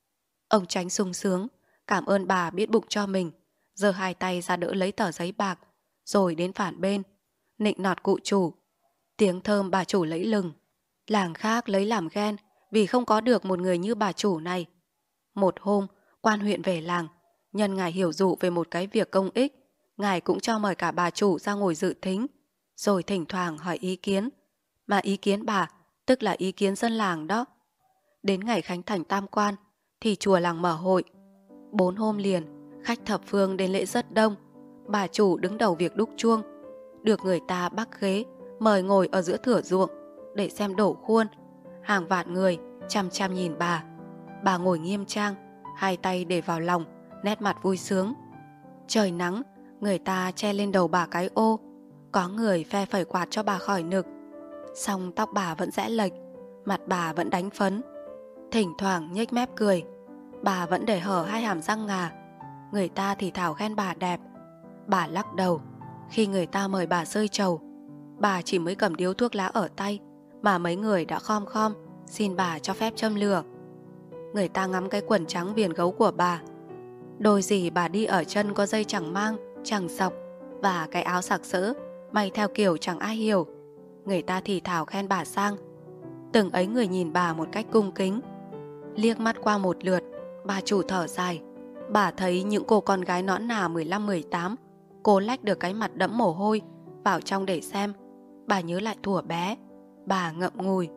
Ông chánh sung sướng, cảm ơn bà biết bụng cho mình, giơ hai tay ra đỡ lấy tờ giấy bạc, rồi đến phản bên, nịnh nọt cụ chủ. Tiếng thơm bà chủ lẫy lừng, làng khác lấy làm ghen vì không có được một người như bà chủ này. Một hôm, quan huyện về làng, nhân ngài hiểu dụ về một cái việc công ích, ngài cũng cho mời cả bà chủ ra ngồi dự thính, rồi thỉnh thoảng hỏi ý kiến. Mà ý kiến bà, tức là ý kiến dân làng đó. Đến ngày khánh thành tam quan, thì chùa làng mở hội. Bốn hôm liền, khách thập phương đến lễ rất đông. Bà chủ đứng đầu việc đúc chuông, được người ta bắc ghế, mời ngồi ở giữa thửa ruộng để xem đổ khuôn. Hàng vạn người chăm chăm nhìn bà. Bà ngồi nghiêm trang, hai tay để vào lòng, nét mặt vui sướng. Trời nắng, người ta che lên đầu bà cái ô, có người phe phẩy quạt cho bà khỏi nực. Song tóc bà vẫn rẽ lệch, mặt bà vẫn đánh phấn, thỉnh thoảng nhếch mép cười. Bà vẫn để hở hai hàm răng ngà. Người ta thì thảo khen bà đẹp. Bà lắc đầu. Khi người ta mời bà rơi trầu, bà chỉ mới cầm điếu thuốc lá ở tay mà mấy người đã khom khom xin bà cho phép châm lửa. Người ta ngắm cái quần trắng viền gấu của bà, đôi giày bà đi ở chân có dây chẳng mang, chẳng sọc, và cái áo sặc sỡ may theo kiểu chẳng ai hiểu. Người ta thì thảo khen bà sang. Từng ấy người nhìn bà một cách cung kính. Liếc mắt qua một lượt, bà chủ thở dài. Bà thấy những cô con gái nõn nà mười lăm mười tám cố lách được cái mặt đẫm mồ hôi vào trong để xem. Bà nhớ lại thuở bé. Bà ngậm ngùi.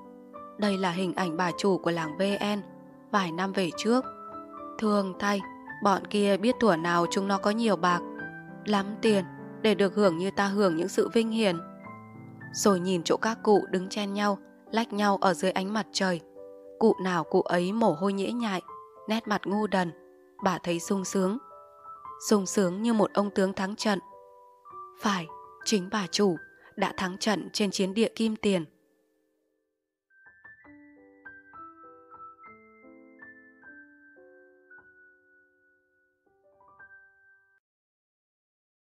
Đây là hình ảnh bà chủ của làng vê en vài năm về trước. Thương thay, bọn kia biết thuở nào chúng nó có nhiều bạc, lắm tiền để được hưởng như ta hưởng những sự vinh hiển. Rồi nhìn chỗ các cụ đứng chen nhau, lách nhau ở dưới ánh mặt trời. Cụ nào cụ ấy mồ hôi nhễ nhại, nét mặt ngu đần. Bà thấy sung sướng. Sung sướng như một ông tướng thắng trận. Phải, chính bà chủ đã thắng trận trên chiến địa Kim Tiền.